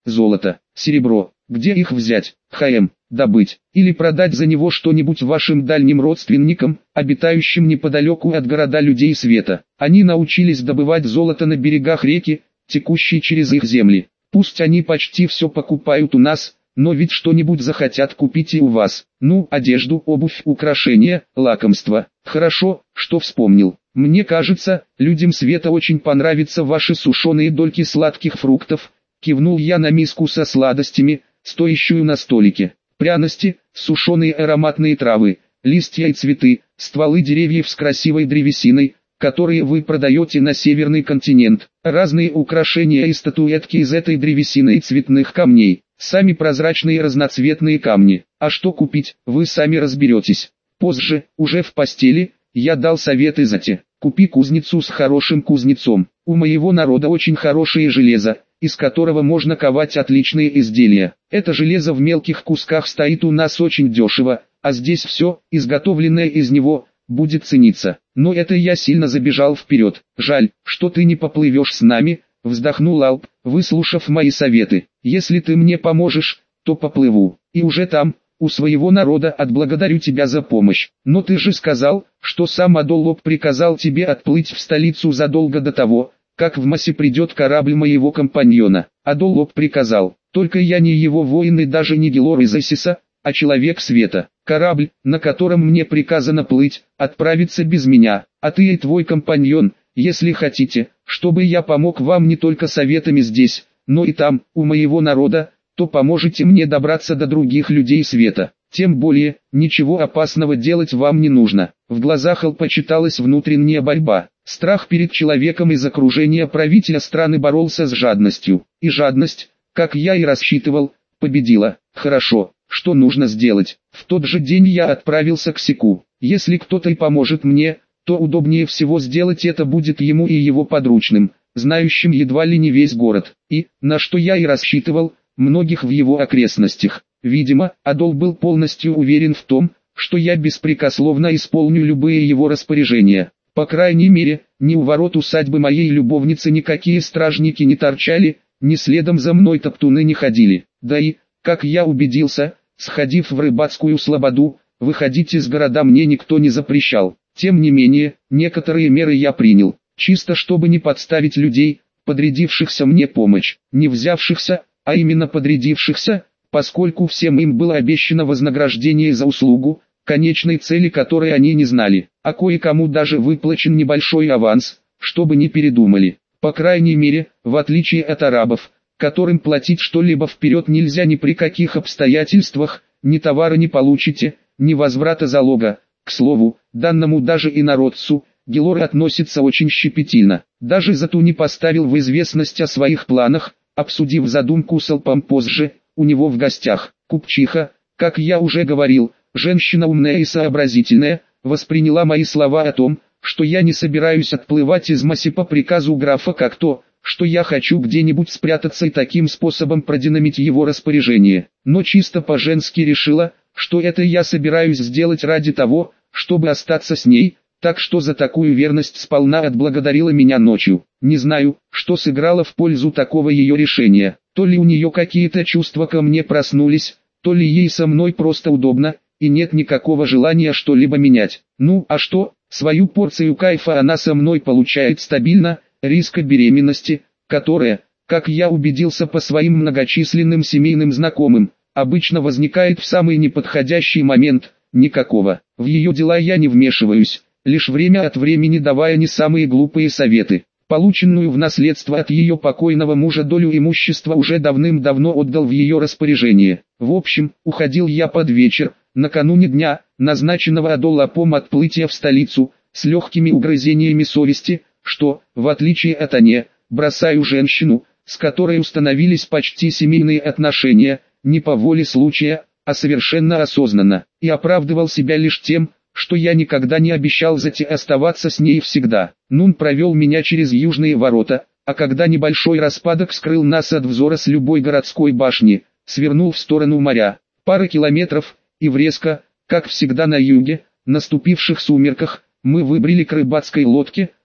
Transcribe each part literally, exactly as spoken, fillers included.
золото, серебро, где их взять, хм, добыть, или продать за него что-нибудь вашим дальним родственникам, обитающим неподалеку от города людей света. Они научились добывать золото на берегах реки, текущей через их земли. Пусть они почти все покупают у нас, но ведь что-нибудь захотят купить и у вас. Ну, одежду, обувь, украшения, лакомства. Хорошо, что вспомнил. Мне кажется, людям света очень понравятся ваши сушеные дольки сладких фруктов. Кивнул я на миску со сладостями, стоящую на столике. Пряности, сушеные ароматные травы, листья и цветы, стволы деревьев с красивой древесиной, которые вы продаете на северный континент, разные украшения и статуэтки из этой древесины и цветных камней, сами прозрачные разноцветные камни. А что купить, вы сами разберетесь. Позже, уже в постели, я дал советы Зате: купи кузницу с хорошим кузнецом. У моего народа очень хорошее железо, из которого можно ковать отличные изделия. Это железо в мелких кусках стоит у нас очень дешево, а здесь все, изготовленное из него, будет цениться. Но это я сильно забежал вперед. Жаль, что ты не поплывешь с нами, вздохнул Алп, выслушав мои советы. Если ты мне поможешь, то поплыву. И уже там, у своего народа, отблагодарю тебя за помощь. Но ты же сказал, что сам Адоллоп приказал тебе отплыть в столицу задолго до того, как в Массе придет корабль моего компаньона. Адоллоп приказал. Только я не его воин и даже не Гелор из Эссиса, а человек света. Корабль, на котором мне приказано плыть, отправится без меня, а ты и твой компаньон, если хотите, чтобы я помог вам не только советами здесь, но и там, у моего народа, то поможете мне добраться до других людей света. Тем более, ничего опасного делать вам не нужно. В глазах Алпа читалась внутренняя борьба. Страх перед человеком из окружения правителя страны боролся с жадностью. И жадность, как я и рассчитывал, победила. Хорошо. Что нужно сделать? В тот же день я отправился к Секу. Если кто-то и поможет мне, то удобнее всего сделать это будет ему и его подручным, знающим едва ли не весь город. И, на что я и рассчитывал, многих в его окрестностях. Видимо, Адол был полностью уверен в том, что я беспрекословно исполню любые его распоряжения. По крайней мере, ни у ворот усадьбы моей любовницы никакие стражники не торчали, ни следом за мной топтуны не ходили. Да и, как я убедился, сходив в рыбацкую слободу, выходить из города мне никто не запрещал. Тем не менее, некоторые меры я принял, чисто чтобы не подставить людей, подрядившихся мне помощь, не взявшихся, а именно подрядившихся, поскольку всем им было обещано вознаграждение за услугу, конечной цели которой они не знали, а кое-кому даже выплачен небольшой аванс, чтобы не передумали. По крайней мере, в отличие от арабов, которым платить что-либо вперед нельзя ни при каких обстоятельствах, ни товара не получите, ни возврата залога. К слову, данному даже инородцу, Гелор относится очень щепетильно. Даже Зату не поставил в известность о своих планах, обсудив задумку с Алпом позже, у него в гостях. Купчиха, как я уже говорил, женщина умная и сообразительная, восприняла мои слова о том, что я не собираюсь отплывать из Масси по приказу графа как то, что я хочу где-нибудь спрятаться и таким способом продинамить его распоряжение. Но чисто по-женски решила, что это я собираюсь сделать ради того, чтобы остаться с ней, так что за такую верность сполна отблагодарила меня ночью. Не знаю, что сыграло в пользу такого ее решения. То ли у нее какие-то чувства ко мне проснулись, то ли ей со мной просто удобно, и нет никакого желания что-либо менять. Ну, а что, свою порцию кайфа она со мной получает стабильно, риска беременности, которая, как я убедился по своим многочисленным семейным знакомым, обычно возникает в самый неподходящий момент, никакого. В ее дела я не вмешиваюсь, лишь время от времени давая не самые глупые советы. Полученную в наследство от ее покойного мужа долю имущества уже давным-давно отдал в ее распоряжение. В общем, уходил я под вечер, накануне дня, назначенного Адоллопом отплытия в столицу, с легкими угрызениями совести, что, в отличие от Ане, бросаю женщину, с которой установились почти семейные отношения, не по воле случая, а совершенно осознанно, и оправдывал себя лишь тем, что я никогда не обещал Зате оставаться с ней всегда. Нун провел меня через южные ворота, а когда небольшой распадок скрыл нас от взора с любой городской башни, свернул в сторону моря. Пара километров, и в резко, как всегда на юге, наступивших сумерках, мы выбрели к рыбацкой лодке,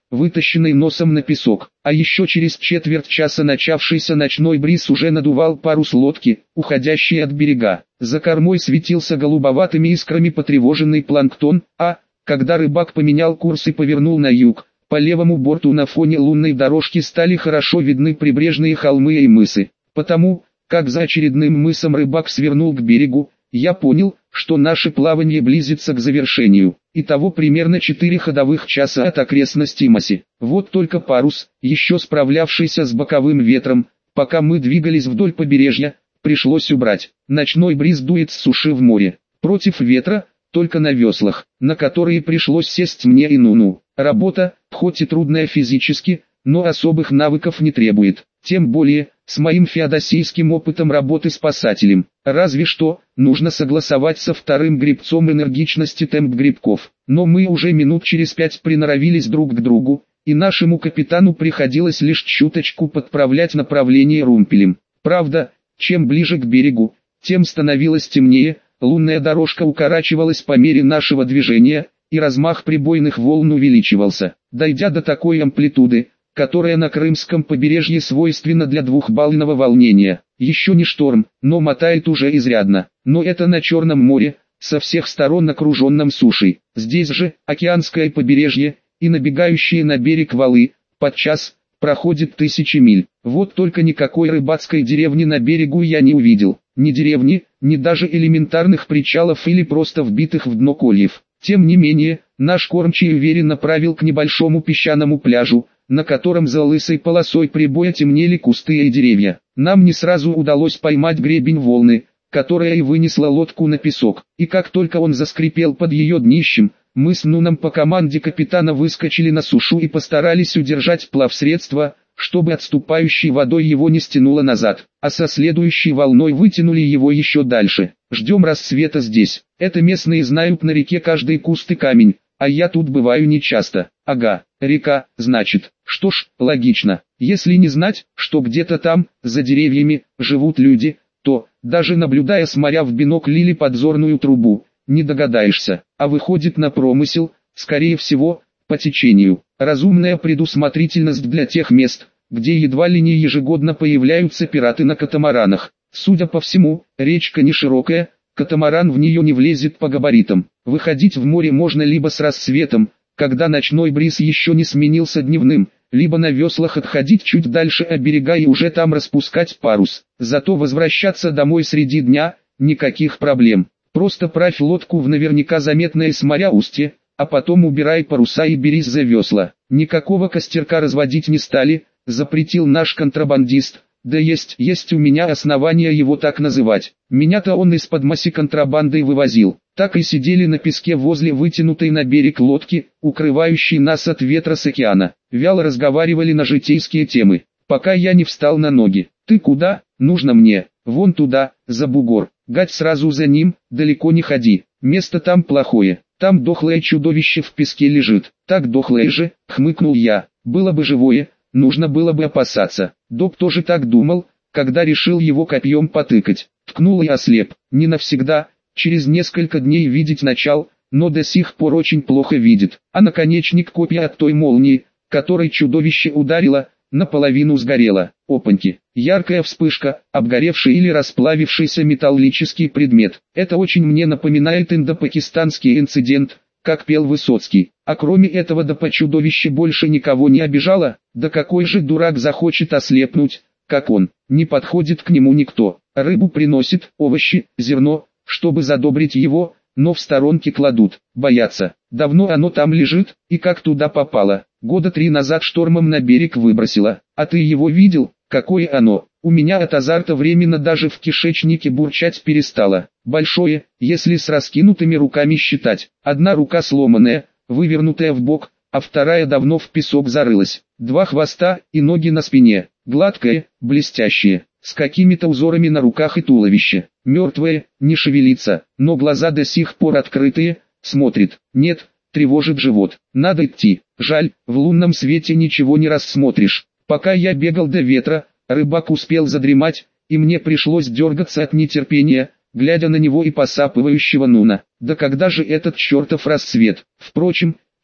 вытащенный носом на песок. А еще через четверть часа начавшийся ночной бриз уже надувал парус лодки, уходящей от берега. За кормой светился голубоватыми искрами потревоженный планктон, а, когда рыбак поменял курс и повернул на юг, по левому борту на фоне лунной дорожки стали хорошо видны прибрежные холмы и мысы. Потому, как за очередным мысом рыбак свернул к берегу, я понял, что наше плавание близится к завершению. Итого примерно четыре ходовых часа от окрестностей Маси. Вот только парус, еще справлявшийся с боковым ветром, пока мы двигались вдоль побережья, пришлось убрать. Ночной бриз дует с суши в море. Против ветра, только на веслах, на которые пришлось сесть мне и Нуну. Работа, хоть и трудная физически, но особых навыков не требует. Тем более, с моим феодосийским опытом работы спасателем. Разве что, нужно согласовать со вторым гребцом энергичность и темп гребков. Но мы уже минут через пять приноровились друг к другу, и нашему капитану приходилось лишь чуточку подправлять направление румпелем. Правда, чем ближе к берегу, тем становилось темнее, лунная дорожка укорачивалась по мере нашего движения, и размах прибойных волн увеличивался, дойдя до такой амплитуды, которая на крымском побережье свойственна для двухбалльного волнения. Еще не шторм, но мотает уже изрядно. Но это на Черном море, со всех сторон окруженном сушей. Здесь же, океанское побережье, и набегающие на берег валы, подчас, проходит тысячи миль. Вот только никакой рыбацкой деревни на берегу я не увидел. Ни деревни, ни даже элементарных причалов или просто вбитых в дно кольев. Тем не менее, наш кормчий уверенно правил к небольшому песчаному пляжу, на котором за лысой полосой прибоя темнели кусты и деревья. Нам не сразу удалось поймать гребень волны, которая и вынесла лодку на песок. И как только он заскрипел под ее днищем, мы с Нуном по команде капитана выскочили на сушу и постарались удержать плавсредство, чтобы отступающей водой его не стянуло назад, а со следующей волной вытянули его еще дальше. Ждем рассвета здесь. Это местные знают на реке каждый куст и камень, а я тут бываю нечасто. Ага, река, значит. Что ж, логично. Если не знать, что где-то там, за деревьями, живут люди, то, даже наблюдая с моря в бинокль или подзорную трубу, не догадаешься. А выходит на промысел, скорее всего, по течению. Разумная предусмотрительность для тех мест, где едва ли не ежегодно появляются пираты на катамаранах. Судя по всему, речка не широкая, катамаран в нее не влезет по габаритам. Выходить в море можно либо с рассветом, когда ночной бриз еще не сменился дневным, либо на веслах отходить чуть дальше от берега и уже там распускать парус. Зато возвращаться домой среди дня – никаких проблем. Просто правь лодку в наверняка заметное с моря устье, а потом убирай паруса и берись за весла. Никакого костерка разводить не стали, запретил наш контрабандист. Да есть, есть у меня основания его так называть. Меня-то он из-под Маси контрабандой вывозил. Так и сидели на песке возле вытянутой на берег лодки, укрывающей нас от ветра с океана. Вяло разговаривали на житейские темы, пока я не встал на ноги. Ты куда? Нужно мне. Вон туда, за бугор. Гать сразу за ним, далеко не ходи. Место там плохое. Там дохлое чудовище в песке лежит. Так дохлое же, хмыкнул я. Было бы живое, нужно было бы опасаться. Док тоже так думал, когда решил его копьем потыкать. Ткнул и ослеп. Не навсегда, через несколько дней видеть начал, но до сих пор очень плохо видит. А наконечник копья от той молнии, которой чудовище ударило, наполовину сгорело. Опаньки. Яркая вспышка, обгоревший или расплавившийся металлический предмет. Это очень мне напоминает индопакистанский инцидент, как пел Высоцкий. А кроме этого допа чудовище больше никого не обижало. Да какой же дурак захочет ослепнуть, как он. Не подходит к нему никто. Рыбу приносит, овощи, зерно, чтобы задобрить его, но в сторонке кладут. Боятся. Давно оно там лежит, и как туда попало. Года три назад штормом на берег выбросило. А ты его видел? Какое оно? У меня от азарта временно даже в кишечнике бурчать перестало. Большое, если с раскинутыми руками считать. Одна рука сломанная, вывернутая в бок, а вторая давно в песок зарылась. Два хвоста и ноги на спине. Гладкое, блестящее, с какими-то узорами на руках и туловище. Мертвое, не шевелится, но глаза до сих пор открытые, смотрит. Нет, тревожит живот. Надо идти. Жаль, в лунном свете ничего не рассмотришь. Пока я бегал до ветра, рыбак успел задремать, и мне пришлось дергаться от нетерпения, глядя на него и посапывающего Нуна. Да когда же этот чертов рассвет? Впрочем,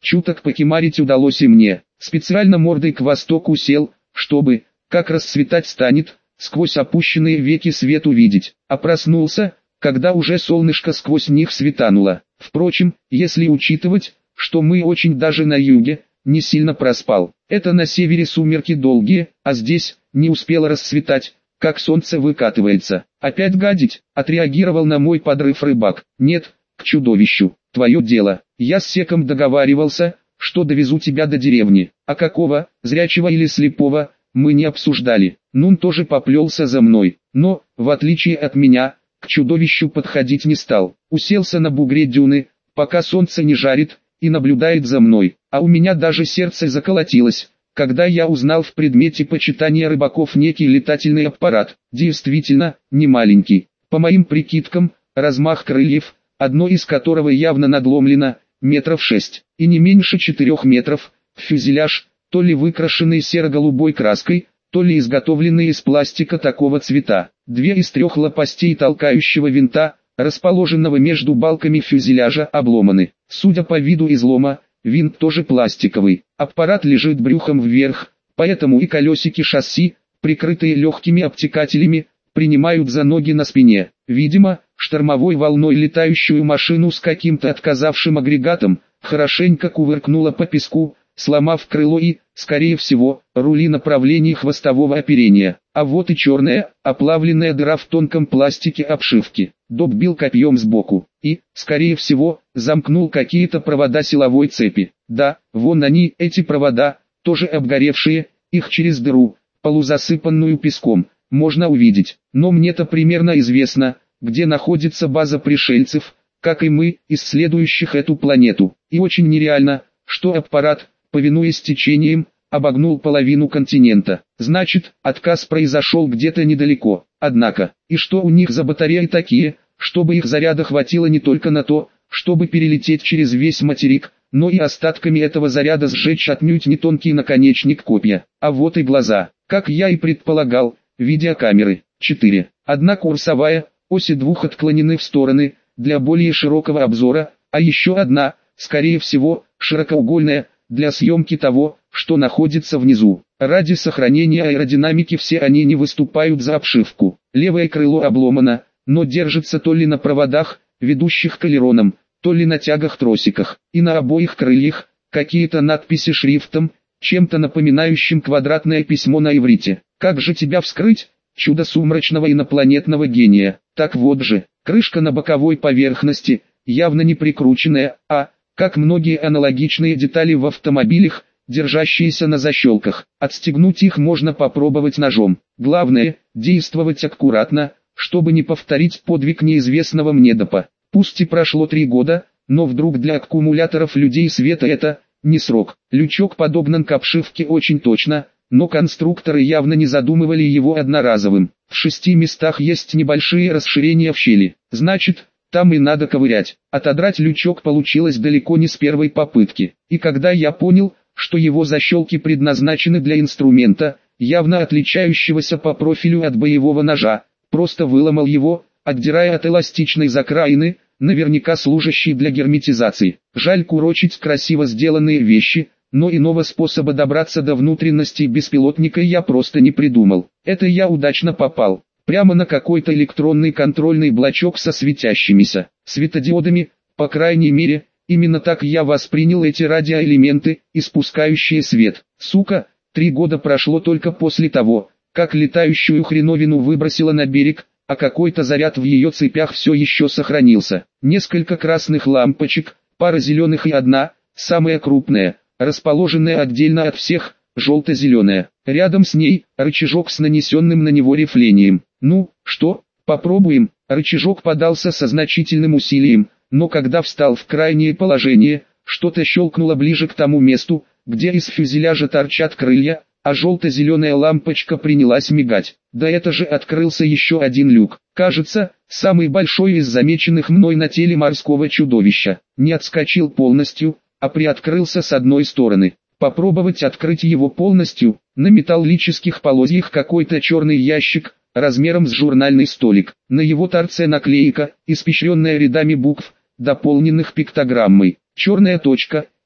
Чуток покемарить удалось и мне. Специально мордой к востоку сел, чтобы, как расцветать станет, сквозь опущенные веки свет увидеть. А проснулся, когда уже солнышко сквозь них светануло. Впрочем, если учитывать, что мы очень даже на юге, не сильно проспал. Это на севере сумерки долгие, а здесь не успело расцветать, как солнце выкатывается. Опять гадить, отреагировал на мой подрыв рыбак. Нет, к чудовищу, твое дело. Я с Секом договаривался, что довезу тебя до деревни. А какого, зрячего или слепого, мы не обсуждали. Нун тоже поплелся за мной, но, в отличие от меня, к чудовищу подходить не стал. Уселся на бугре дюны, пока солнце не жарит, и наблюдает за мной. А у меня даже сердце заколотилось, когда я узнал в предмете почитания рыбаков некий летательный аппарат. Действительно, не маленький. По моим прикидкам, размах крыльев, одно из которого явно надломлено, метров шесть, и не меньше четырех метров, фюзеляж, то ли выкрашенный серо-голубой краской, то ли изготовленный из пластика такого цвета. Две из трех лопастей толкающего винта, расположенного между балками фюзеляжа, обломаны. Судя по виду излома, винт тоже пластиковый. Аппарат лежит брюхом вверх, поэтому и колесики шасси, прикрытые легкими обтекателями, принимают за ноги на спине. Видимо, штормовой волной летающую машину с каким-то отказавшим агрегатом хорошенько кувыркнуло по песку, сломав крыло и, скорее всего, рули направлений хвостового оперения. А вот и черная, оплавленная дыра в тонком пластике обшивки. Доб бил копьем сбоку и, скорее всего, замкнул какие-то провода силовой цепи. Да, вон они, эти провода, тоже обгоревшие, их через дыру, полузасыпанную песком, можно увидеть. Но мне-то примерно известно, где находится база пришельцев, как и мы, исследующих эту планету. И очень нереально, что аппарат, повинуясь течениям, обогнул половину континента. Значит, отказ произошел где-то недалеко. Однако, и что у них за батареи такие, чтобы их заряда хватило не только на то, чтобы перелететь через весь материк, но и остатками этого заряда сжечь отнюдь не тонкий наконечник копья. А вот и глаза. Как я и предполагал, видеокамеры. четыре. Одна курсовая, оси двух отклонены в стороны, для более широкого обзора, а еще одна, скорее всего, широкоугольная, для съемки того, что находится внизу. Ради сохранения аэродинамики все они не выступают за обшивку. Левое крыло обломано, но держится то ли на проводах, ведущих к элеронам, то ли на тягах-тросиках. И на обоих крыльях какие-то надписи шрифтом, чем-то напоминающим квадратное письмо на иврите. Как же тебя вскрыть, чудо сумрачного инопланетного гения? Так вот же, крышка на боковой поверхности, явно не прикрученная, а, как многие аналогичные детали в автомобилях, держащиеся на защелках. Отстегнуть их можно попробовать ножом. Главное, действовать аккуратно, чтобы не повторить подвиг неизвестного мне допа. Пусть и прошло три года, но вдруг для аккумуляторов людей света это не срок. Лючок подобен к обшивке очень точно, но конструкторы явно не задумывали его одноразовым. В шести местах есть небольшие расширения в щели. Значит, там и надо ковырять. Отодрать лючок получилось далеко не с первой попытки. И когда я понял, что его защелки предназначены для инструмента, явно отличающегося по профилю от боевого ножа, просто выломал его, отдирая от эластичной закраины, наверняка служащей для герметизации. Жаль курочить красиво сделанные вещи, но иного способа добраться до внутренностей беспилотника я просто не придумал. Это я удачно попал. Прямо на какой-то электронный контрольный блочок со светящимися светодиодами, по крайней мере, именно так я воспринял эти радиоэлементы, испускающие свет. Сука, три года прошло только после того, как летающую хреновину выбросило на берег, а какой-то заряд в ее цепях все еще сохранился. Несколько красных лампочек, пара зеленых и одна, самая крупная, расположенная отдельно от всех, желто-зеленая. Рядом с ней рычажок с нанесенным на него рифлением. Ну, что, попробуем? Рычажок подался со значительным усилием, но когда встал в крайнее положение, что-то щелкнуло ближе к тому месту, где из фюзеляжа торчат крылья, а желто-зеленая лампочка принялась мигать. Да это же открылся еще один люк. Кажется, самый большой из замеченных мной на теле морского чудовища. Не отскочил полностью, а приоткрылся с одной стороны. Попробовать открыть его полностью. На металлических полозьях какой-то черный ящик, размером с журнальный столик. На его торце наклейка, испещренная рядами букв, дополненных пиктограммой. Черная точка,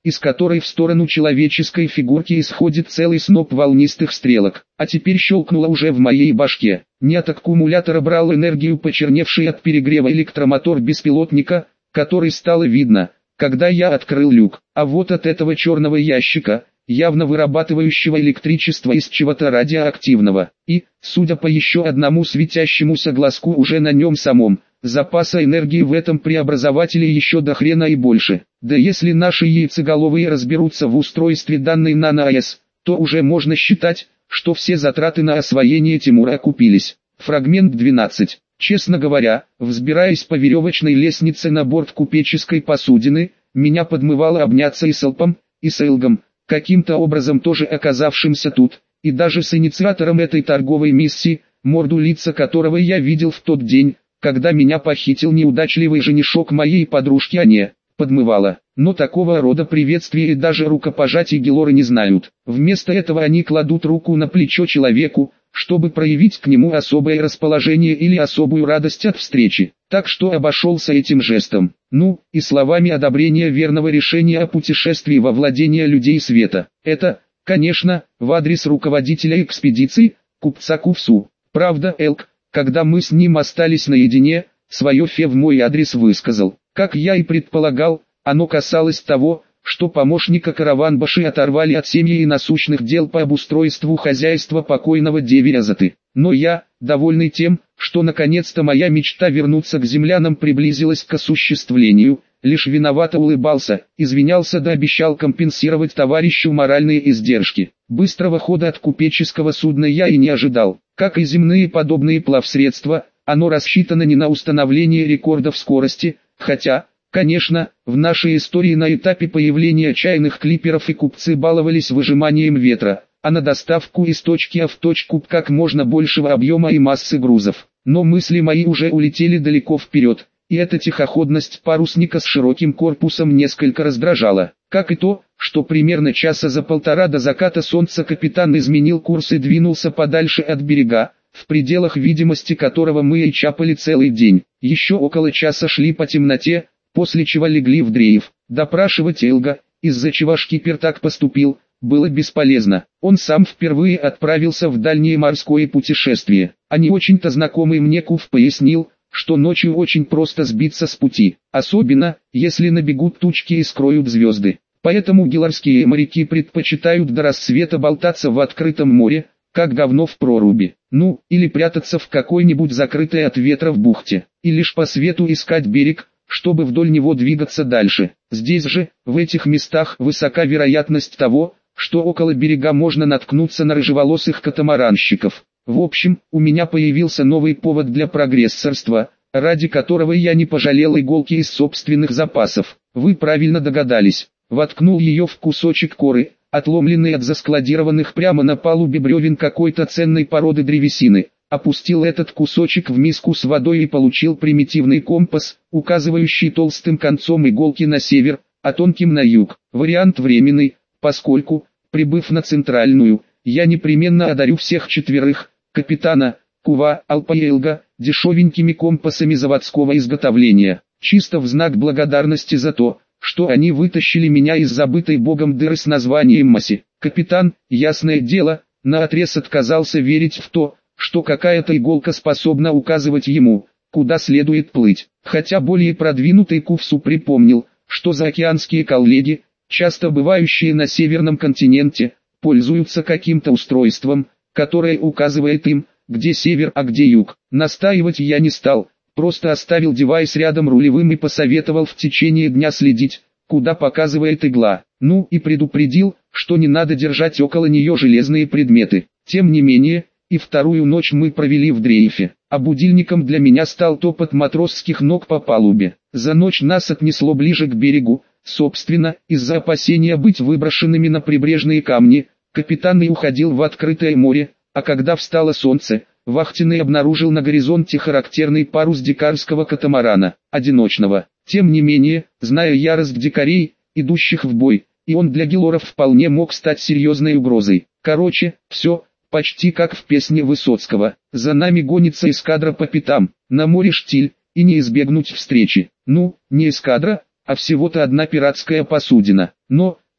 из которой в сторону человеческой фигурки исходит целый сноп волнистых стрелок. А теперь щелкнуло уже в моей башке. Не от аккумулятора брал энергию почерневший от перегрева электромотор беспилотника, который стало видно, когда я открыл люк, а вот от этого черного ящика, явно вырабатывающего электричество из чего-то радиоактивного, и, судя по еще одному светящемуся глазку уже на нем самом, запаса энергии в этом преобразователе еще до хрена и больше. Да если наши яйцеголовые разберутся в устройстве данной нано-АЭС, то уже можно считать, что все затраты на освоение Тимура окупились. Фрагмент двенадцать. Честно говоря, взбираясь по веревочной лестнице на борт купеческой посудины, меня подмывало обняться и с Алпом, и с Элгом, каким-то образом тоже оказавшимся тут, и даже с инициатором этой торговой миссии, морду лица которого я видел в тот день, когда меня похитил неудачливый женишок моей подружки Ане, подмывало. Но такого рода приветствия и даже рукопожатий Гелоры не знают. Вместо этого они кладут руку на плечо человеку, чтобы проявить к нему особое расположение или особую радость от встречи. Так что обошелся этим жестом. Ну, и словами одобрения верного решения о путешествии во владение людей света. Это, конечно, в адрес руководителя экспедиции, купца Кувсу. Правда, Элк, когда мы с ним остались наедине, свое фе в мой адрес высказал. Как я и предполагал, оно касалось того, что помощника Караван-Баши оторвали от семьи и насущных дел по обустройству хозяйства покойного Деверязаты. Но я, довольный тем, что наконец-то моя мечта вернуться к землянам приблизилась к осуществлению, лишь виновато улыбался, извинялся да обещал компенсировать товарищу моральные издержки. Быстрого хода от купеческого судна я и не ожидал. Как и земные подобные плавсредства, оно рассчитано не на установление рекордов скорости, хотя, конечно, в нашей истории на этапе появления чайных клиперов и купцы баловались выжиманием ветра, а на доставку из точки А в точку Б как можно большего объема и массы грузов. Но мысли мои уже улетели далеко вперед, и эта тихоходность парусника с широким корпусом несколько раздражала. Как и то, что примерно часа за полтора до заката солнца капитан изменил курс и двинулся подальше от берега, в пределах видимости которого мы и чапали целый день. Еще около часа шли по темноте, после чего легли в дрейф. Допрашивать Элга, из-за чего шкипер так поступил, было бесполезно. Он сам впервые отправился в дальнее морское путешествие, а не очень-то знакомый мне Кув пояснил, что ночью очень просто сбиться с пути, особенно, если набегут тучки и скроют звезды. Поэтому гелорские моряки предпочитают до рассвета болтаться в открытом море, как говно в проруби, ну, или прятаться в какой-нибудь закрытой от ветров бухте, и лишь по свету искать берег, чтобы вдоль него двигаться дальше. Здесь же, в этих местах, высока вероятность того, что около берега можно наткнуться на рыжеволосых катамаранщиков. В общем, у меня появился новый повод для прогрессорства, ради которого я не пожалел иголки из собственных запасов. Вы правильно догадались. Воткнул ее в кусочек коры, отломленный от заскладированных прямо на палубе бревен какой-то ценной породы древесины. Опустил этот кусочек в миску с водой и получил примитивный компас, указывающий толстым концом иголки на север, а тонким на юг. Вариант временный, поскольку, прибыв на центральную, я непременно одарю всех четверых, капитана, Кува, Алпа и Элга, дешевенькими компасами заводского изготовления, чисто в знак благодарности за то, что они вытащили меня из забытой богом дыры с названием Маси. Капитан, ясное дело, наотрез отказался верить в то, что какая-то иголка способна указывать ему, куда следует плыть. Хотя более продвинутый Кувсу припомнил, что заокеанские коллеги, часто бывающие на северном континенте, пользуются каким-то устройством, которое указывает им, где север, а где юг. Настаивать я не стал, просто оставил девайс рядом рулевым и посоветовал в течение дня следить, куда показывает игла. Ну и предупредил, что не надо держать около нее железные предметы. Тем не менее, и вторую ночь мы провели в дрейфе, а будильником для меня стал топот матросских ног по палубе. За ночь нас отнесло ближе к берегу, собственно, из-за опасения быть выброшенными на прибрежные камни, капитан и уходил в открытое море, а когда встало солнце, вахтенный обнаружил на горизонте характерный парус дикарского катамарана, одиночного. Тем не менее, зная ярость дикарей, идущих в бой, и он для гелоров вполне мог стать серьезной угрозой. Короче, все, почти как в песне Высоцкого. За нами гонится эскадра по пятам, на море штиль, и не избегнуть встречи. Ну, не эскадра, а всего-то одна пиратская посудина. Но,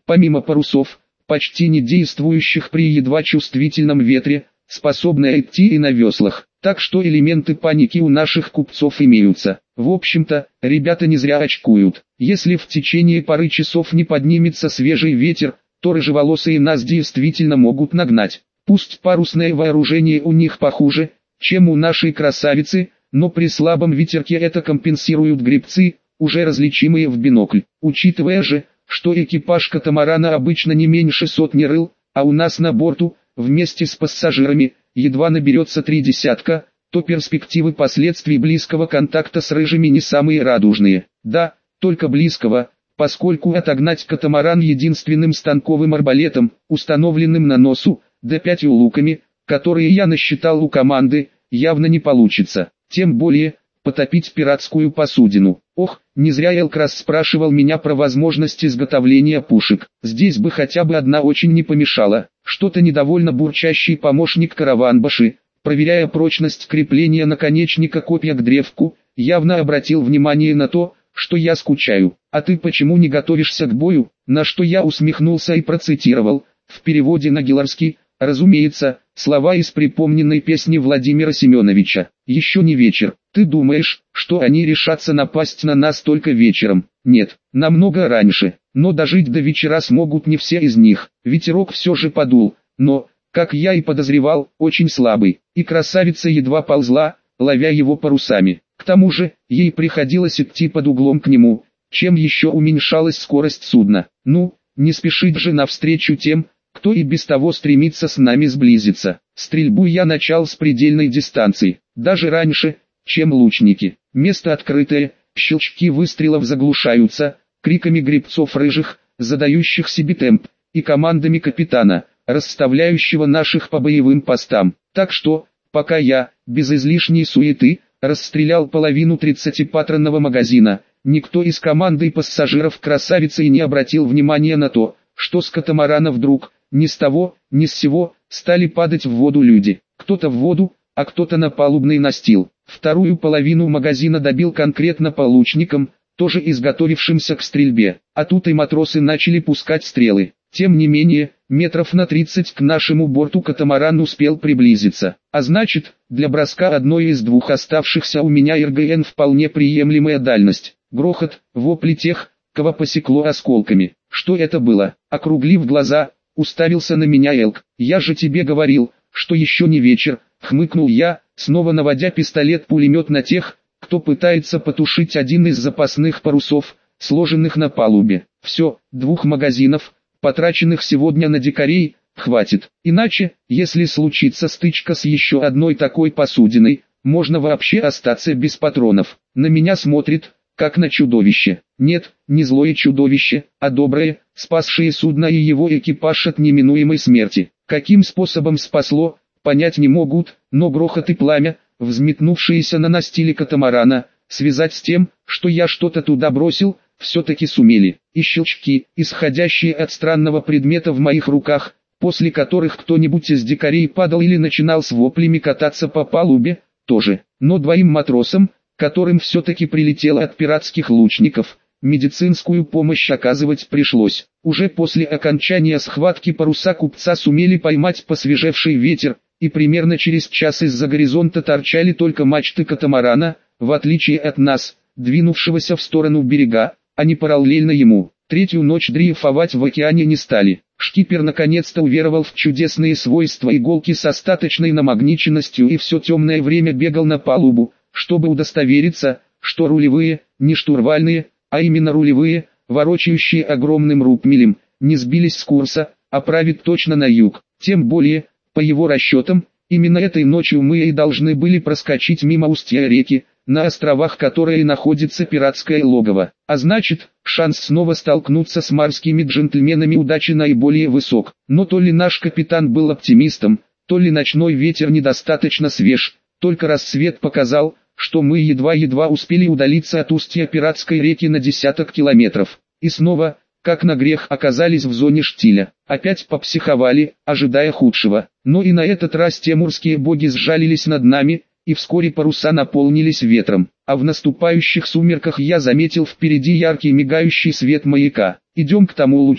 помимо парусов, почти не действующих при едва чувствительном ветре, способны идти и на веслах. Так что элементы паники у наших купцов имеются. В общем-то, ребята не зря очкуют. Если в течение пары часов не поднимется свежий ветер, то рыжеволосые нас действительно могут нагнать. Пусть парусное вооружение у них похуже, чем у нашей красавицы, но при слабом ветерке это компенсируют гребцы, уже различимые в бинокль. Учитывая же, что экипаж катамарана обычно не меньше сотни рыл, а у нас на борту, вместе с пассажирами, едва наберется три десятка, то перспективы последствий близкого контакта с рыжими не самые радужные. Да, только близкого, поскольку отогнать катамаран единственным станковым арбалетом, установленным на носу, да пятью луками, которые я насчитал у команды, явно не получится. Тем более, потопить пиратскую посудину. Ох, не зря Элкрас спрашивал меня про возможность изготовления пушек. Здесь бы хотя бы одна очень не помешала. Что-то недовольно бурчащий помощник караванбаши, проверяя прочность крепления наконечника копья к древку, явно обратил внимание на то, что я скучаю. А ты почему не готовишься к бою? На что я усмехнулся и процитировал, в переводе на геларский, разумеется, слова из припомненной песни Владимира Семеновича. Еще не вечер. Ты думаешь, что они решатся напасть на нас только вечером? Нет, намного раньше. Но дожить до вечера смогут не все из них. Ветерок все же подул, но, как я и подозревал, очень слабый. И красавица едва ползла, ловя его парусами. К тому же, ей приходилось идти под углом к нему, чем еще уменьшалась скорость судна. Ну, не спешить же навстречу тем, кто и без того стремится с нами сблизиться. Стрельбу я начал с предельной дистанции, даже раньше, чем лучники. Место открытое, щелчки выстрелов заглушаются, криками гребцов рыжих, задающих себе темп, и командами капитана, расставляющего наших по боевым постам. Так что, пока я, без излишней суеты, расстрелял половину тридцатипатронного магазина, никто из команды и пассажиров красавицы и не обратил внимания на то, что с катамарана вдруг, ни с того, ни с сего, стали падать в воду люди. Кто-то в воду, а кто-то на палубный настил. Вторую половину магазина добил конкретно по лучникам, тоже изготовившимся к стрельбе. А тут и матросы начали пускать стрелы. Тем не менее, метров на тридцать к нашему борту катамаран успел приблизиться. А значит, для броска одной из двух оставшихся у меня эр гэ эн вполне приемлемая дальность. Грохот, вопли тех, кого посекло осколками. Что это было? Округлив глаза, уставился на меня Элк. «Я же тебе говорил, что еще не вечер», — хмыкнул я, снова наводя пистолет-пулемет на тех, кто пытается потушить один из запасных парусов, сложенных на палубе. Все, двух магазинов, потраченных сегодня на дикарей, хватит. Иначе, если случится стычка с еще одной такой посудиной, можно вообще остаться без патронов. На меня смотрит, как на чудовище. Нет, не злое чудовище, а доброе, спасшее судно и его экипаж от неминуемой смерти. Каким способом спасло, понять не могут, но грохот и пламя, взметнувшиеся на настиле катамарана, связать с тем, что я что-то туда бросил, все-таки сумели. И щелчки, исходящие от странного предмета в моих руках, после которых кто-нибудь из дикарей падал или начинал с воплями кататься по палубе, тоже. Но двоим матросам, которым все-таки прилетело от пиратских лучников, медицинскую помощь оказывать пришлось. Уже после окончания схватки паруса купца сумели поймать посвежевший ветер, и примерно через час из-за горизонта торчали только мачты катамарана, в отличие от нас, двинувшегося в сторону берега, а не параллельно ему. Третью ночь дрейфовать в океане не стали. Шкипер наконец-то уверовал в чудесные свойства иголки с остаточной намагниченностью и все темное время бегал на палубу, чтобы удостовериться, что рулевые, не штурвальные, а именно рулевые, ворочающие огромным рупмелем, не сбились с курса, а правит точно на юг. Тем более, по его расчетам, именно этой ночью мы и должны были проскочить мимо устья реки, на островах которой находится пиратское логово. А значит, шанс снова столкнуться с морскими джентльменами удачи наиболее высок. Но то ли наш капитан был оптимистом, то ли ночной ветер недостаточно свеж, только рассвет показал, что мы едва-едва успели удалиться от устья пиратской реки на десяток километров. И снова, как на грех, оказались в зоне штиля. Опять попсиховали, ожидая худшего. Но и на этот раз темурские боги сжалились над нами, и вскоре паруса наполнились ветром. А в наступающих сумерках я заметил впереди яркий мигающий свет маяка. «Идем к тому лучу»,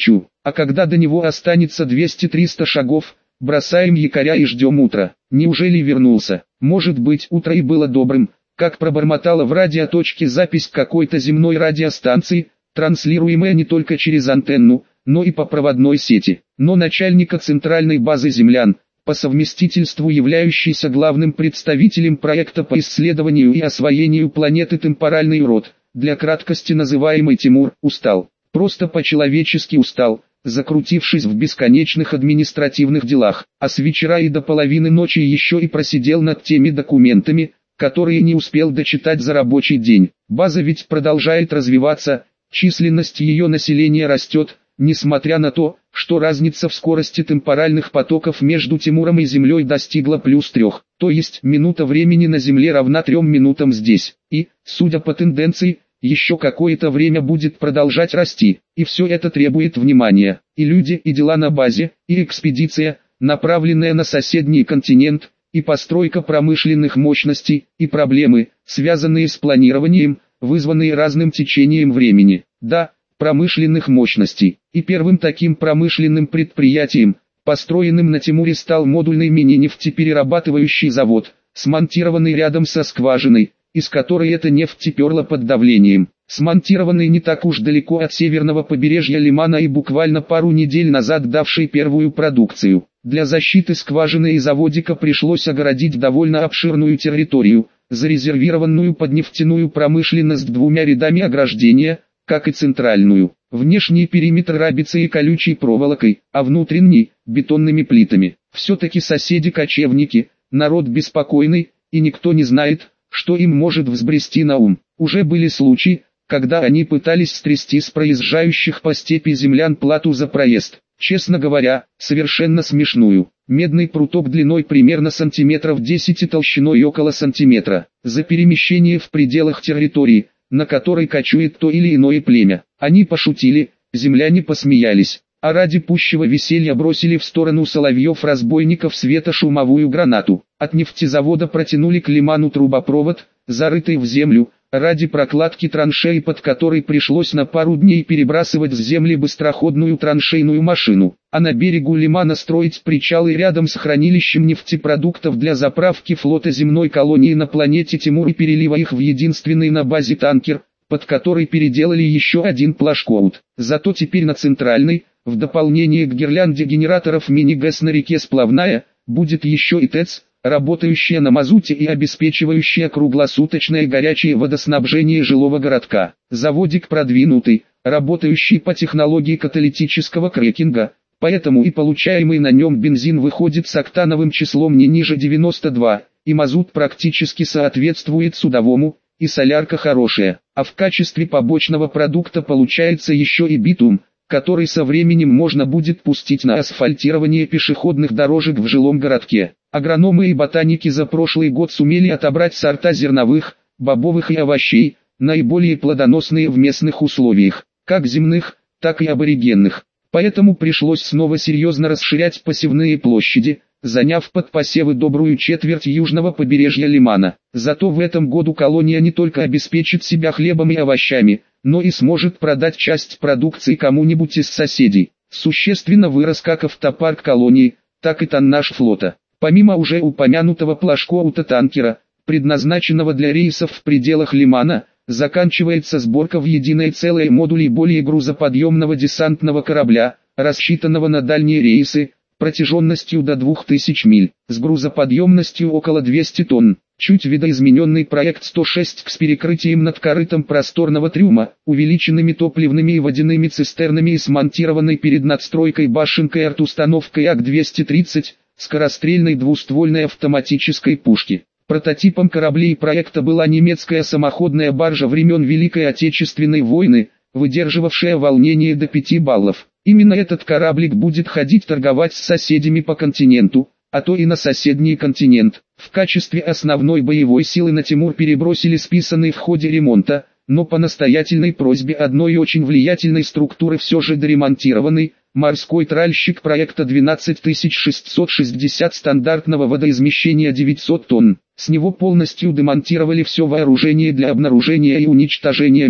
а когда до него останется двести-триста шагов, бросаем якоря и ждем утра. Неужели вернулся? Может быть, утро и было добрым, как пробормотала в радиоточке запись какой-то земной радиостанции, транслируемая не только через антенну, но и по проводной сети. Но начальника центральной базы землян, по совместительству являющийся главным представителем проекта по исследованию и освоению планеты Темпоральный урод, для краткости называемый Тимур, устал. Просто по-человечески устал, закрутившись в бесконечных административных делах, а с вечера и до половины ночи еще и просидел над теми документами, которые не успел дочитать за рабочий день. База ведь продолжает развиваться, численность ее населения растет, несмотря на то, что разница в скорости темпоральных потоков между Тимуром и Землей достигла плюс трех, то есть минута времени на Земле равна трем минутам здесь, и, судя по тенденции, еще какое-то время будет продолжать расти, и все это требует внимания, и люди, и дела на базе, и экспедиция, направленная на соседний континент, и постройка промышленных мощностей, и проблемы, связанные с планированием, вызванные разным течением времени. Да, промышленных мощностей. И первым таким промышленным предприятием, построенным на Тимуре, стал модульный мини-нефтеперерабатывающий завод, смонтированный рядом со скважиной, из которой эта нефть перла под давлением. Смонтированный не так уж далеко от северного побережья Лимана и буквально пару недель назад давший первую продукцию. Для защиты скважины и заводика пришлось огородить довольно обширную территорию, зарезервированную под нефтяную промышленность двумя рядами ограждения, как и центральную. Внешний периметр рабицей и колючей проволокой, а внутренний – бетонными плитами. Все-таки соседи-кочевники, народ беспокойный, и никто не знает, что им может взбрести на ум. Уже были случаи, когда они пытались стрясти с проезжающих по степи землян плату за проезд. Честно говоря, совершенно смешную. Медный пруток длиной примерно сантиметров десять и толщиной около сантиметра. За перемещение в пределах территории, на которой кочует то или иное племя. Они пошутили, земляне посмеялись, а ради пущего веселья бросили в сторону соловьев-разбойников светошумовую гранату. От нефтезавода протянули к лиману трубопровод, зарытый в землю, ради прокладки траншеи, под которой пришлось на пару дней перебрасывать с земли быстроходную траншейную машину, а на берегу лимана строить причалы рядом с хранилищем нефтепродуктов для заправки флота земной колонии на планете Тимур и перелива их в единственный на базе танкер, под который переделали еще один плашкоут. Зато теперь на центральной, в дополнение к гирлянде генераторов мини-ГЭС на реке Сплавная, будет еще и ТЭЦ, работающая на мазуте и обеспечивающая круглосуточное горячее водоснабжение жилого городка. Заводик продвинутый, работающий по технологии каталитического крекинга, поэтому и получаемый на нем бензин выходит с октановым числом не ниже девяноста двух, и мазут практически соответствует судовому, и солярка хорошая, а в качестве побочного продукта получается еще и битум, который со временем можно будет пустить на асфальтирование пешеходных дорожек в жилом городке. Агрономы и ботаники за прошлый год сумели отобрать сорта зерновых, бобовых и овощей, наиболее плодоносные в местных условиях, как земных, так и аборигенных. Поэтому пришлось снова серьезно расширять посевные площади, заняв под посевы добрую четверть южного побережья Лимана. Зато в этом году колония не только обеспечит себя хлебом и овощами, но и сможет продать часть продукции кому-нибудь из соседей. Существенно вырос как автопарк колонии, так и тоннаж флота. Помимо уже упомянутого плашкоута танкера, предназначенного для рейсов в пределах Лимана, заканчивается сборка в единое целое модулей более грузоподъемного десантного корабля, рассчитанного на дальние рейсы, протяженностью до двух тысяч миль, с грузоподъемностью около двухсот тонн. Чуть видоизмененный проект сто шесть с перекрытием над корытом просторного трюма, увеличенными топливными и водяными цистернами и смонтированной перед надстройкой башенкой арт-установкой АК двести тридцать, скорострельной двуствольной автоматической пушки. Прототипом кораблей проекта была немецкая самоходная баржа времен Великой Отечественной войны, выдерживавшая волнение до пяти баллов. Именно этот кораблик будет ходить торговать с соседями по континенту, а то и на соседний континент. В качестве основной боевой силы на Тимур перебросили списанный в ходе ремонта, но по настоятельной просьбе одной очень влиятельной структуры все же доремонтированный, морской тральщик проекта двенадцать тысяч шестьсот шестьдесят стандартного водоизмещения девятьсот тонн. С него полностью демонтировали все вооружение для обнаружения и уничтожения мин,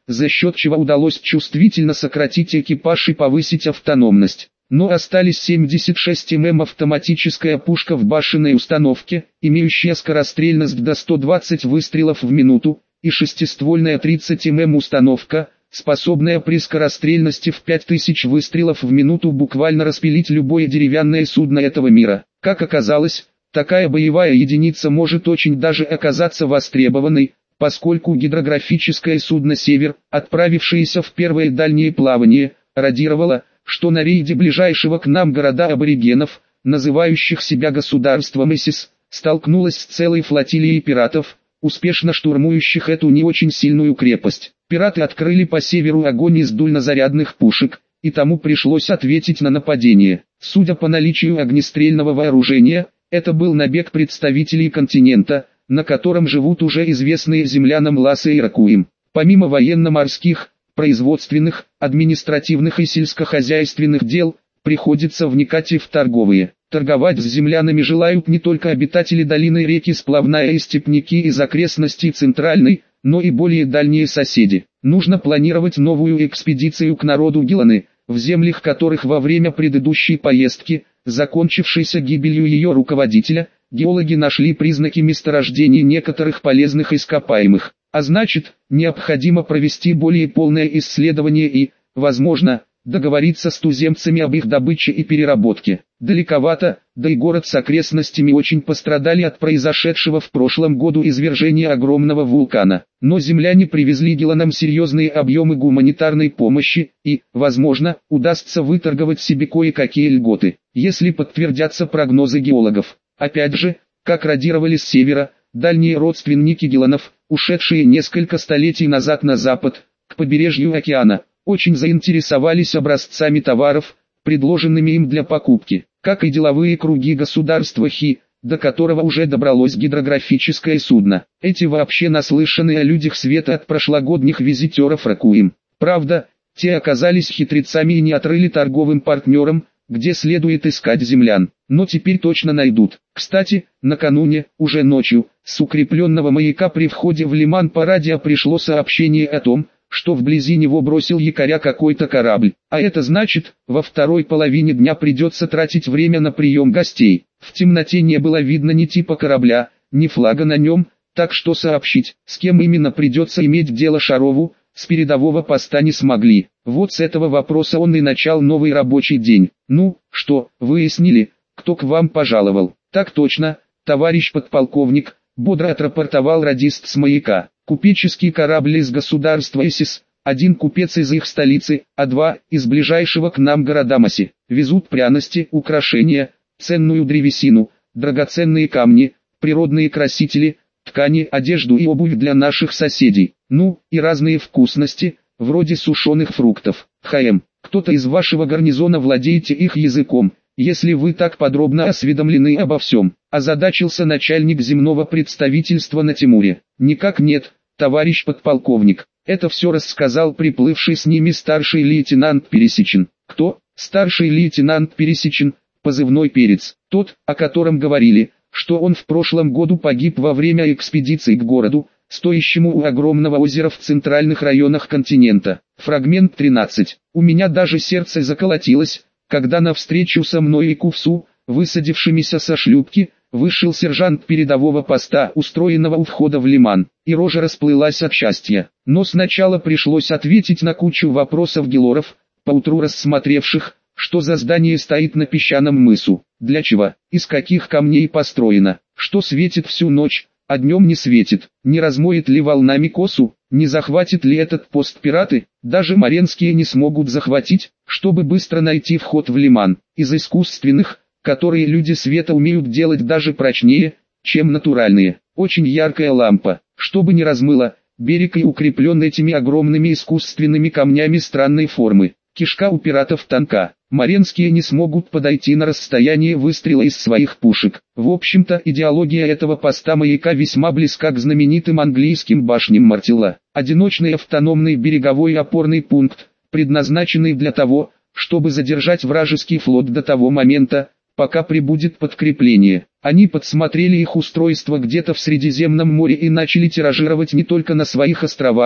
за счет чего удалось чувствительно сократить экипаж и повысить автономность. Но остались семьдесят шесть миллиметров автоматическая пушка в башенной установке, имеющая скорострельность до ста двадцати выстрелов в минуту, и шестиствольная тридцать миллиметров установка, способная при скорострельности в пять тысяч выстрелов в минуту буквально распилить любое деревянное судно этого мира. Как оказалось, такая боевая единица может очень даже оказаться востребованной, поскольку гидрографическое судно «Север», отправившееся в первое дальнее плавание, радировало, что на рейде ближайшего к нам города аборигенов, называющих себя государством ИСИС, столкнулась с целой флотилией пиратов, успешно штурмующих эту не очень сильную крепость. Пираты открыли по северу огонь из дульнозарядных пушек, и тому пришлось ответить на нападение. Судя по наличию огнестрельного вооружения, это был набег представителей континента, на котором живут уже известные землянам Ласса и Ракуим. Помимо военно-морских, производственных, административных и сельскохозяйственных дел, приходится вникать и в торговые. Торговать с землянами желают не только обитатели долины реки Сплавная и степняки из окрестностей Центральной, но и более дальние соседи. Нужно планировать новую экспедицию к народу Гиланы, в землях которых во время предыдущей поездки, закончившейся гибелью ее руководителя, геологи нашли признаки месторождений некоторых полезных ископаемых. А значит, необходимо провести более полное исследование и, возможно, договориться с туземцами об их добыче и переработке. Далековато, да и город с окрестностями очень пострадали от произошедшего в прошлом году извержения огромного вулкана. Но земляне привезли Гиланам серьезные объемы гуманитарной помощи и, возможно, удастся выторговать себе кое-какие льготы, если подтвердятся прогнозы геологов. Опять же, как радировали с севера, дальние родственники Гиланов, ушедшие несколько столетий назад на запад, к побережью океана, очень заинтересовались образцами товаров, предложенными им для покупки, как и деловые круги государства Хи, до которого уже добралось гидрографическое судно. Эти вообще наслышаны о людях света от прошлогодних визитеров Ракуим. Правда, те оказались хитрецами и не отрыли торговым партнерам, где следует искать землян, но теперь точно найдут. Кстати, накануне, уже ночью, с укрепленного маяка при входе в лиман по радио пришло сообщение о том, что вблизи него бросил якоря какой-то корабль. А это значит, во второй половине дня придется тратить время на прием гостей. В темноте не было видно ни типа корабля, ни флага на нем, так что сообщить, с кем именно придется иметь дело Шарову, с передового поста не смогли. Вот с этого вопроса он и начал новый рабочий день. Ну, что, выяснили, кто к вам пожаловал? Так точно, товарищ подполковник, бодро отрапортовал радист с маяка. Купеческий корабль из государства ИСИС, один купец из их столицы, а два из ближайшего к нам города Маси. Везут пряности, украшения, ценную древесину, драгоценные камни, природные красители, ткани, одежду и обувь для наших соседей. Ну, и разные вкусности, вроде сушеных фруктов. ХМ, кто-то из вашего гарнизона владеете их языком, если вы так подробно осведомлены обо всем. Озадачился начальник земного представительства на Тимуре. Никак нет, товарищ подполковник. Это все рассказал приплывший с ними старший лейтенант Пересечин. Кто? Старший лейтенант Пересечин, позывной Перец. Тот, о котором говорили, что он в прошлом году погиб во время экспедиции к городу, стоящему у огромного озера в центральных районах континента. Фрагмент тринадцать. У меня даже сердце заколотилось, когда навстречу со мной и Кувсу, высадившимися со шлюпки, вышел сержант передового поста, устроенного у входа в лиман, и рожа расплылась от счастья. Но сначала пришлось ответить на кучу вопросов гелоров, поутру рассмотревших, что за здание стоит на песчаном мысу, для чего, из каких камней построено, что светит всю ночь, а днем не светит, не размоет ли волнами косу, не захватит ли этот пост пираты, даже маренские не смогут захватить, чтобы быстро найти вход в лиман, из искусственных, которые люди света умеют делать даже прочнее, чем натуральные. Очень яркая лампа, чтобы не размыло, берег и укреплен этими огромными искусственными камнями странной формы. Кишка у пиратов тонка, маренские не смогут подойти на расстояние выстрела из своих пушек. В общем-то, идеология этого поста маяка весьма близка к знаменитым английским башням Мартилла. Одиночный автономный береговой опорный пункт, предназначенный для того, чтобы задержать вражеский флот до того момента, пока прибудет подкрепление. Они подсмотрели их устройство где-то в Средиземном море и начали тиражировать не только на своих островах,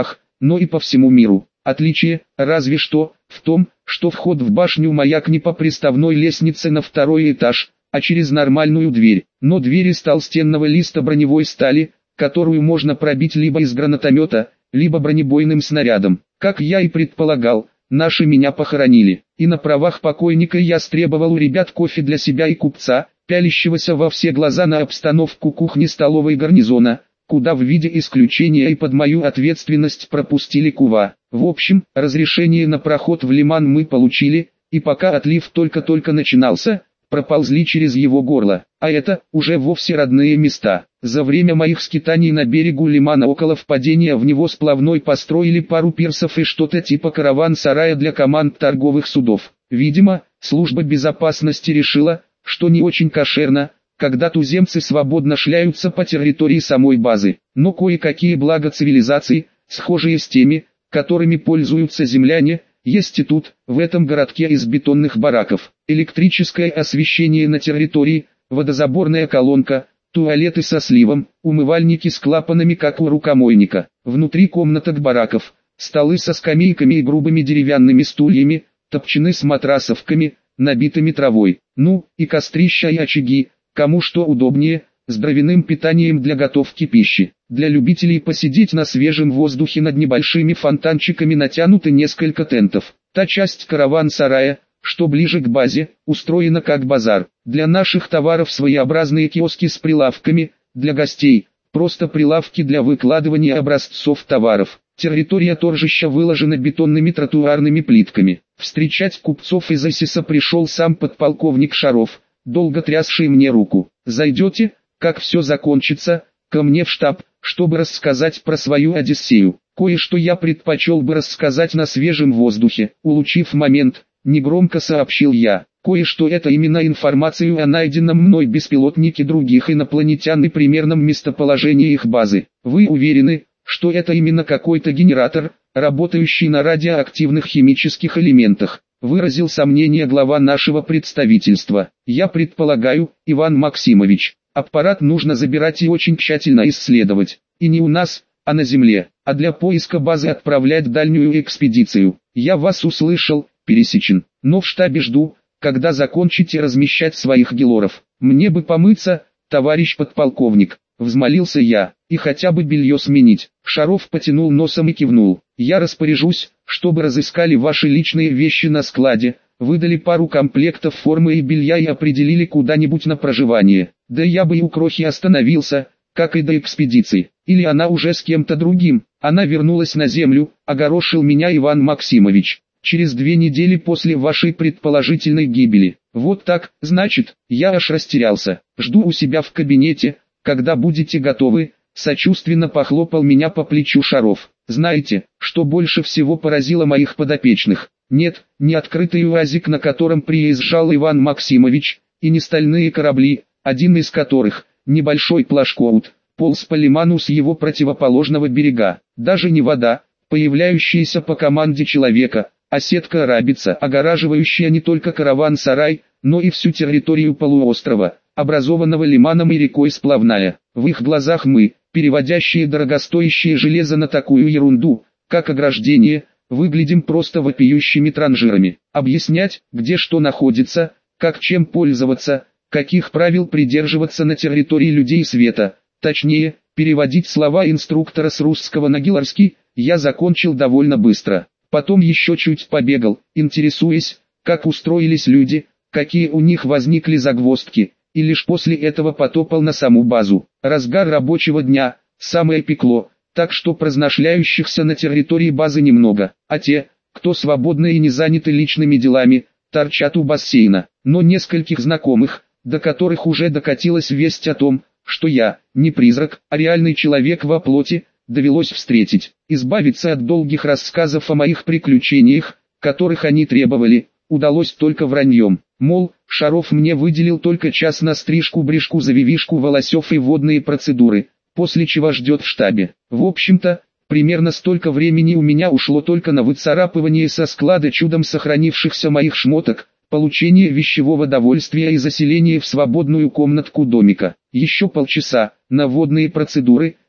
но и по всему миру. Отличие, разве что, в том, что вход в башню маяк не по приставной лестнице на второй этаж, а через нормальную дверь, но дверь из толстенного листа броневой стали, которую можно пробить либо из гранатомета, либо бронебойным снарядом. Как я и предполагал, наши меня похоронили, и на правах покойника я стребовал у ребят кофе для себя и купца, пялящегося во все глаза на обстановку кухни-столовой гарнизона, куда в виде исключения и под мою ответственность пропустили Кува. В общем, разрешение на проход в лиман мы получили, и пока отлив только-только начинался, проползли через его горло, а это уже вовсе родные места. За время моих скитаний на берегу лимана около впадения в него сплавной построили пару пирсов и что-то типа караван-сарая для команд торговых судов. Видимо, служба безопасности решила, что не очень кошерно, когда туземцы свободно шляются по территории самой базы. Но кое-какие блага цивилизации, схожие с теми, которыми пользуются земляне, есть и тут, в этом городке из бетонных бараков. Электрическое освещение на территории, водозаборная колонка, туалеты со сливом, умывальники с клапанами как у рукомойника. Внутри комнаток бараков, столы со скамейками и грубыми деревянными стульями, топчаны с матрасовками, набитыми травой. Ну, и кострища и очаги, кому что удобнее, с дровяным питанием для готовки пищи. Для любителей посидеть на свежем воздухе над небольшими фонтанчиками натянуты несколько тентов. Та часть караван-сарая, что ближе к базе, устроена как базар. Для наших товаров своеобразные киоски с прилавками, для гостей просто прилавки для выкладывания образцов товаров. Территория торжища выложена бетонными тротуарными плитками. Встречать купцов из Асиса пришел сам подполковник Шаров, долго трясший мне руку. «Зайдете, как все закончится, ко мне в штаб, чтобы рассказать про свою Одиссею. Кое-что я предпочел бы рассказать на свежем воздухе», улучив момент, негромко сообщил я. Кое-что — это именно информацию о найденном мной беспилотнике других инопланетян и примерном местоположении их базы. Вы уверены, что это именно какой-то генератор, работающий на радиоактивных химических элементах? Выразил сомнение глава нашего представительства. Я предполагаю, Иван Максимович, аппарат нужно забирать и очень тщательно исследовать. И не у нас, а на Земле. А для поиска базы отправлять дальнюю экспедицию. Я вас услышал, пересечен. Но в штабе жду, когда закончите размещать своих гелоров. Мне бы помыться, товарищ подполковник, взмолился я, и хотя бы белье сменить. Шаров потянул носом и кивнул. Я распоряжусь, чтобы разыскали ваши личные вещи на складе, выдали пару комплектов формы и белья и определили куда-нибудь на проживание. Да я бы и у Крохи остановился, как и до экспедиции. Или она уже с кем-то другим. Она вернулась на землю, огорошил меня Иван Максимович. Через две недели после вашей предположительной гибели. Вот так, значит, я аж растерялся. Жду у себя в кабинете, когда будете готовы, сочувственно похлопал меня по плечу Шаров. Знаете, что больше всего поразило моих подопечных? Нет, не открытый УАЗик, на котором приезжал Иван Максимович, и не стальные корабли, один из которых, небольшой плашкоут, полз по лиману с его противоположного берега. Даже не вода, появляющаяся по команде человека, а сетка рабица, огораживающая не только караван-сарай, но и всю территорию полуострова, образованного лиманом и рекой Сплавная. В их глазах мы, переводящие дорогостоящее железо на такую ерунду, как ограждение, выглядим просто вопиющими транжирами. Объяснять, где что находится, как чем пользоваться, каких правил придерживаться на территории людей света, точнее, переводить слова инструктора с русского на гелорский, я закончил довольно быстро. Потом еще чуть побегал, интересуясь, как устроились люди, какие у них возникли загвоздки, и лишь после этого потопал на саму базу. Разгар рабочего дня, самое пекло, так что праздношляющихся на территории базы немного, а те, кто свободны и не заняты личными делами, торчат у бассейна. Но нескольких знакомых, до которых уже докатилась весть о том, что я, не призрак, а реальный человек во плоти, довелось встретить. Избавиться от долгих рассказов о моих приключениях, которых они требовали, удалось только враньем. Мол, Шаров мне выделил только час на стрижку, брежку, завивишку волосев и водные процедуры, после чего ждет в штабе. В общем-то, примерно столько времени у меня ушло только на выцарапывание со склада чудом сохранившихся моих шмоток, получение вещевого довольствия и заселение в свободную комнатку домика. Еще полчаса на водные процедуры,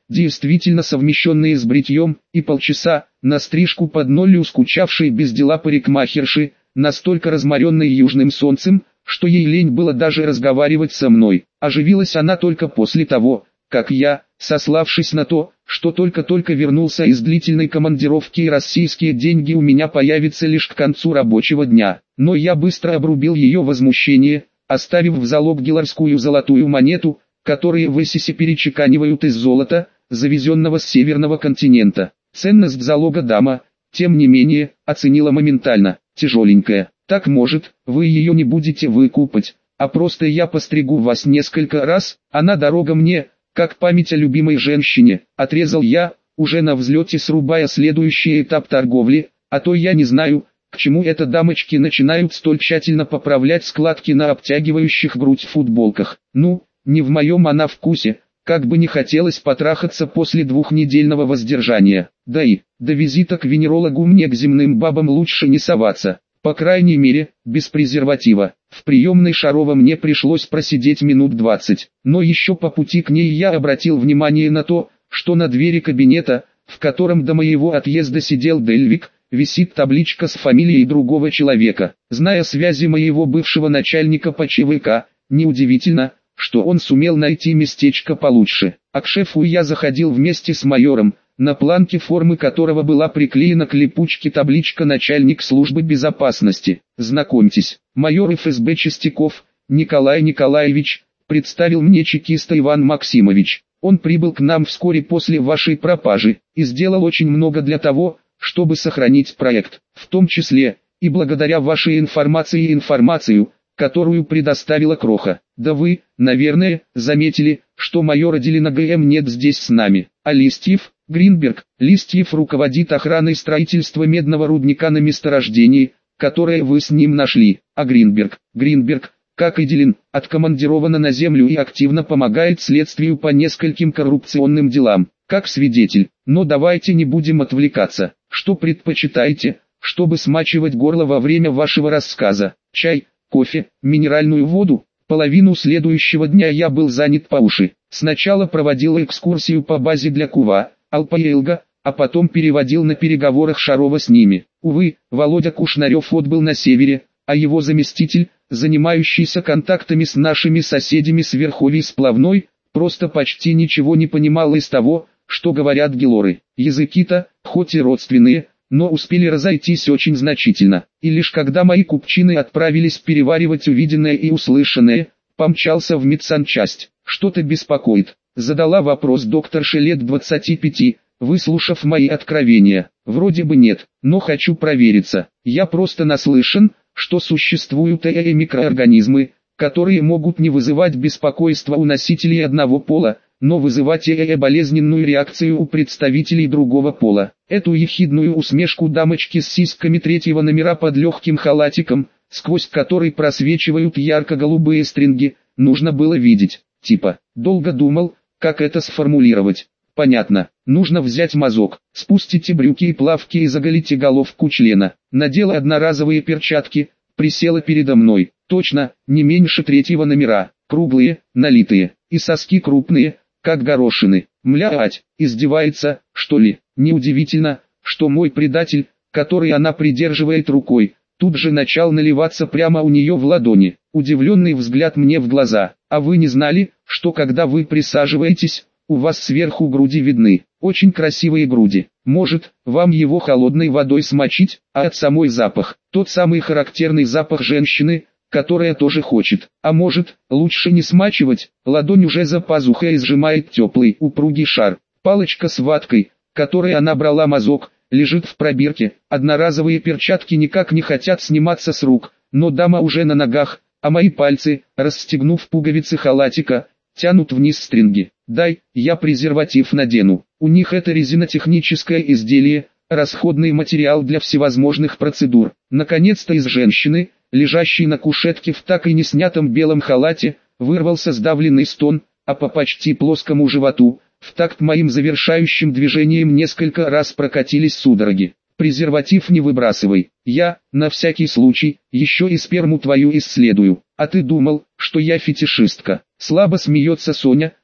действительно совмещенные с бритьем, и полчаса, на стрижку под нолью скучавшей без дела парикмахерши, настолько разморенной южным солнцем, что ей лень было даже разговаривать со мной. Оживилась она только после того, как я, сославшись на то, что только-только вернулся из длительной командировки и российские деньги у меня появятся лишь к концу рабочего дня. Но я быстро обрубил ее возмущение, оставив в залог геларскую золотую монету, которые в Эссисе перечеканивают из золота, завезенного с северного континента. Ценность залога дама, тем не менее, оценила моментально, тяжеленькая. Так может, вы ее не будете выкупать, а просто я постригу вас несколько раз, она дорога мне, как память о любимой женщине, отрезал я, уже на взлете срубая следующий этап торговли, а то я не знаю, к чему это дамочки начинают столь тщательно поправлять складки на обтягивающих грудь футболках. Ну, не в моем она вкусе, как бы не хотелось потрахаться после двухнедельного воздержания. Да и, до визита к венерологу мне к земным бабам лучше не соваться. По крайней мере, без презерватива. В приемной Шарова мне пришлось просидеть минут двадцать. Но еще по пути к ней я обратил внимание на то, что на двери кабинета, в котором до моего отъезда сидел Дельвик, висит табличка с фамилией другого человека. Зная связи моего бывшего начальника по ЧВК, неудивительно, что он сумел найти местечко получше. А к шефу я заходил вместе с майором, на планке формы которого была приклеена к липучке табличка «Начальник службы безопасности». Знакомьтесь, майор эф эс бэ Чистяков, Николай Николаевич, представил мне чекиста Иван Максимович. Он прибыл к нам вскоре после вашей пропажи, и сделал очень много для того, чтобы сохранить проект, в том числе, и благодаря вашей информации и информацию, которую предоставила Кроха. Да вы, наверное, заметили, что майора Делина ГМ нет здесь с нами, а Листьев, Гринберг, Листьев руководит охраной строительства медного рудника на месторождении, которое вы с ним нашли, а Гринберг, Гринберг, как и Делин, откомандирована на землю и активно помогает следствию по нескольким коррупционным делам, как свидетель. Но давайте не будем отвлекаться. Что предпочитаете, чтобы смачивать горло во время вашего рассказа? Чай, кофе, минеральную воду? Половину следующего дня я был занят по уши. Сначала проводил экскурсию по базе для Кува, Алпаелга, а потом переводил на переговорах Шарова с ними. Увы, Володя Кушнарев отбыл на севере, а его заместитель, занимающийся контактами с нашими соседями с Верховья Сплавной, просто почти ничего не понимал из того, что говорят гелоры. Языки-то, хоть и родственные, но успели разойтись очень значительно. И лишь когда мои купчины отправились переваривать увиденное и услышанное, помчался в медсанчасть. «Что-то беспокоит?» — задала вопрос докторша лет двадцати пяти, выслушав мои откровения. «Вроде бы нет, но хочу провериться. Я просто наслышан, что существуют ЭЭ микроорганизмы, которые могут не вызывать беспокойства у носителей одного пола, но вызывать ЭЭ болезненную реакцию у представителей другого пола». Эту ехидную усмешку дамочки с сиськами третьего номера под легким халатиком, сквозь который просвечивают ярко-голубые стринги, нужно было видеть. Типа, долго думал, как это сформулировать. Понятно, нужно взять мазок, спустите брюки и плавки и заголите головку члена. Надела одноразовые перчатки, присела передо мной. Точно, не меньше третьего номера, круглые, налитые, и соски крупные, как горошины. Млять, издевается, что ли? Неудивительно, что мой предатель, который она придерживает рукой, тут же начал наливаться прямо у нее в ладони. Удивленный взгляд мне в глаза. А вы не знали, что когда вы присаживаетесь, у вас сверху груди видны? Очень красивые груди. Может, вам его холодной водой смочить, а от самой запах. Тот самый характерный запах женщины, которая тоже хочет. А может, лучше не смачивать? Ладонь уже за пазухой сжимает теплый, упругий шар. Палочка с ваткой, которой она брала мазок, лежит в пробирке. Одноразовые перчатки никак не хотят сниматься с рук, но дама уже на ногах, а мои пальцы, расстегнув пуговицы халатика, тянут вниз стринги. «Дай, я презерватив надену». У них это резинотехническое изделие, расходный материал для всевозможных процедур. Наконец-то из женщины, лежащей на кушетке в так и не снятом белом халате, вырвался сдавленный стон, а по почти плоскому животу, в такт моим завершающим движением несколько раз прокатились судороги. «Презерватив не выбрасывай. Я, на всякий случай, еще и сперму твою исследую. А ты думал, что я фетишистка?» Слабо смеется Соня,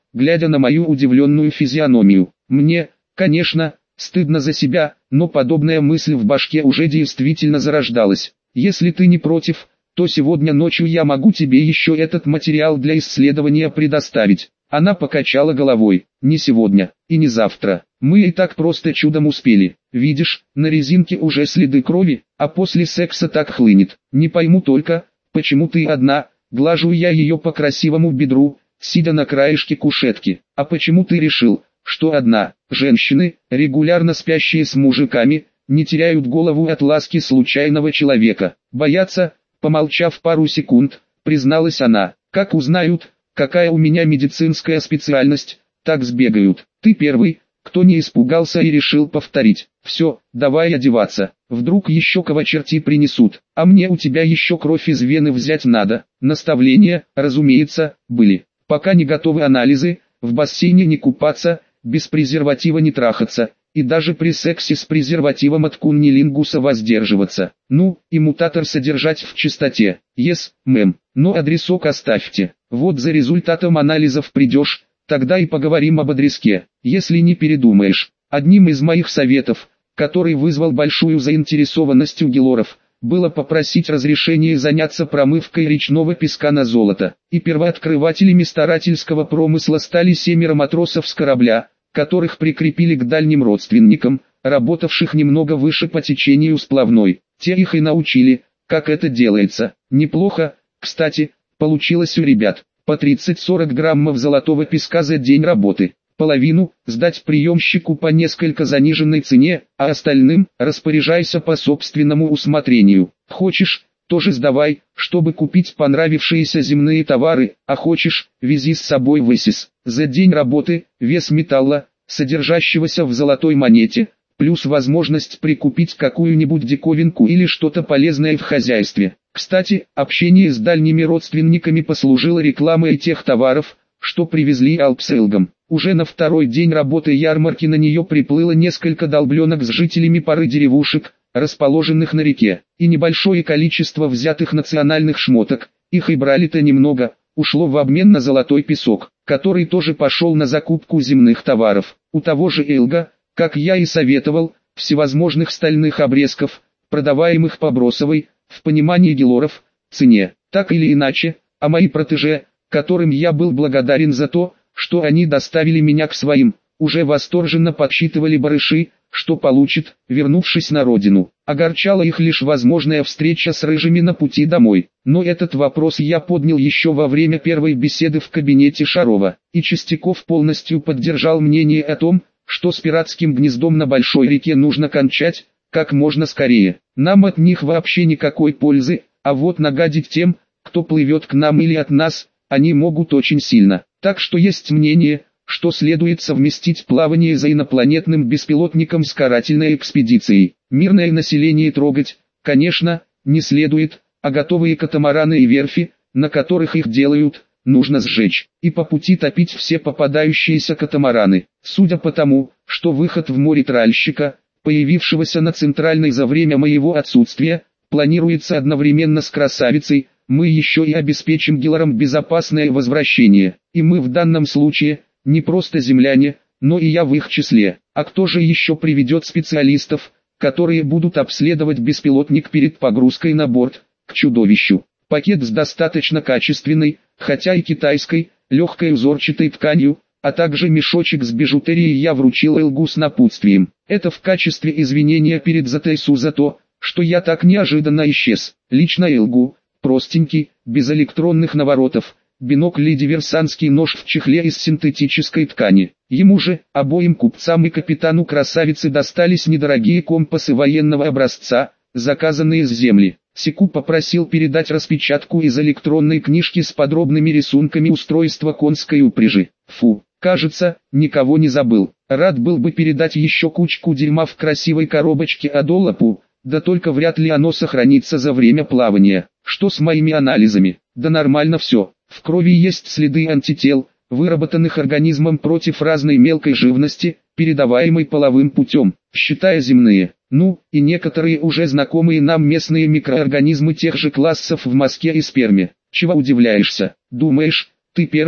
глядя на мою удивленную физиономию. Мне, конечно, стыдно за себя, но подобная мысль в башке уже действительно зарождалась. Если ты не против, то сегодня ночью я могу тебе еще этот материал для исследования предоставить. Она покачала головой. Не сегодня, и не завтра. Мы и так просто чудом успели. Видишь, на резинке уже следы крови, а после секса так хлынет. Не пойму только, почему ты одна. Глажу я ее по красивому бедру, сидя на краешке кушетки. А почему ты решил, что одна? Женщины, регулярно спящие с мужиками, не теряют голову от ласки случайного человека. Боятся, помолчав пару секунд, призналась она. Как узнают, какая у меня медицинская специальность, так сбегают. Ты первый, кто не испугался и решил повторить. Все, давай одеваться. Вдруг еще кого черти принесут, а мне у тебя еще кровь из вены взять надо. Наставления, разумеется, были. Пока не готовы анализы, в бассейне не купаться, без презерватива не трахаться, и даже при сексе с презервативом от куннилингуса воздерживаться. Ну, и мутатор содержать в чистоте. Yes, мэм, но адресок оставьте. Вот за результатом анализов придешь, тогда и поговорим об адреске, если не передумаешь. Одним из моих советов, который вызвал большую заинтересованность у Гелоров, было попросить разрешения заняться промывкой речного песка на золото. И первооткрывателями старательского промысла стали семеро матросов с корабля, которых прикрепили к дальним родственникам, работавших немного выше по течению сплавной. Те их и научили, как это делается. Неплохо, кстати, получилось у ребят. По тридцать-сорок граммов золотого песка за день работы. Половину сдать приемщику по несколько заниженной цене, а остальным распоряжайся по собственному усмотрению. Хочешь, тоже сдавай, чтобы купить понравившиеся земные товары, а хочешь, вези с собой в ИСИС. За день работы вес металла, содержащегося в золотой монете, плюс возможность прикупить какую-нибудь диковинку или что-то полезное в хозяйстве. Кстати, общение с дальними родственниками послужило рекламой тех товаров, что привезли Алпселгам. Уже на второй день работы ярмарки на нее приплыло несколько долбленок с жителями пары деревушек, расположенных на реке, и небольшое количество взятых национальных шмоток, их и брали-то немного, ушло в обмен на золотой песок, который тоже пошел на закупку земных товаров. У того же Элга, как я и советовал, всевозможных стальных обрезков, продаваемых по бросовой, в понимании Гелоров, цене. Так или иначе, а мои протеже, которым я был благодарен за то, что они доставили меня к своим, уже восторженно подсчитывали барыши, что получит, вернувшись на родину. Огорчала их лишь возможная встреча с рыжими на пути домой. Но этот вопрос я поднял еще во время первой беседы в кабинете Шарова, и Чистяков полностью поддержал мнение о том, что с пиратским гнездом на большой реке нужно кончать, как можно скорее. Нам от них вообще никакой пользы, а вот нагадить тем, кто плывет к нам или от нас, они могут очень сильно. Так что есть мнение, что следует совместить плавание за инопланетным беспилотником с карательной экспедицией. Мирное население трогать, конечно, не следует, а готовые катамараны и верфи, на которых их делают, нужно сжечь, и по пути топить все попадающиеся катамараны. Судя по тому, что выход в море тральщика, появившегося на центральной за время моего отсутствия, планируется одновременно с красавицей, мы еще и обеспечим Гелорам безопасное возвращение. И мы в данном случае, не просто земляне, но и я в их числе. А кто же еще приведет специалистов, которые будут обследовать беспилотник перед погрузкой на борт, к чудовищу? Пакет с достаточно качественной, хотя и китайской, легкой узорчатой тканью, а также мешочек с бижутерией я вручил Элгу с напутствием. Это в качестве извинения перед Затейсу за то, что я так неожиданно исчез. Лично Элгу, простенький, без электронных наворотов, бинокль и диверсантский нож в чехле из синтетической ткани. Ему же, обоим купцам и капитану красавицы достались недорогие компасы военного образца, заказанные с земли. Секу попросил передать распечатку из электронной книжки с подробными рисунками устройства конской упряжи. Фу, кажется, никого не забыл. Рад был бы передать еще кучку дерьма в красивой коробочке Адолапу, да только вряд ли оно сохранится за время плавания. Что с моими анализами? Да нормально все. В крови есть следы антител, выработанных организмом против разной мелкой живности, передаваемой половым путем, считая земные. Ну, и некоторые уже знакомые нам местные микроорганизмы тех же классов в мозге и сперме. Чего удивляешься? Думаешь, ты первый,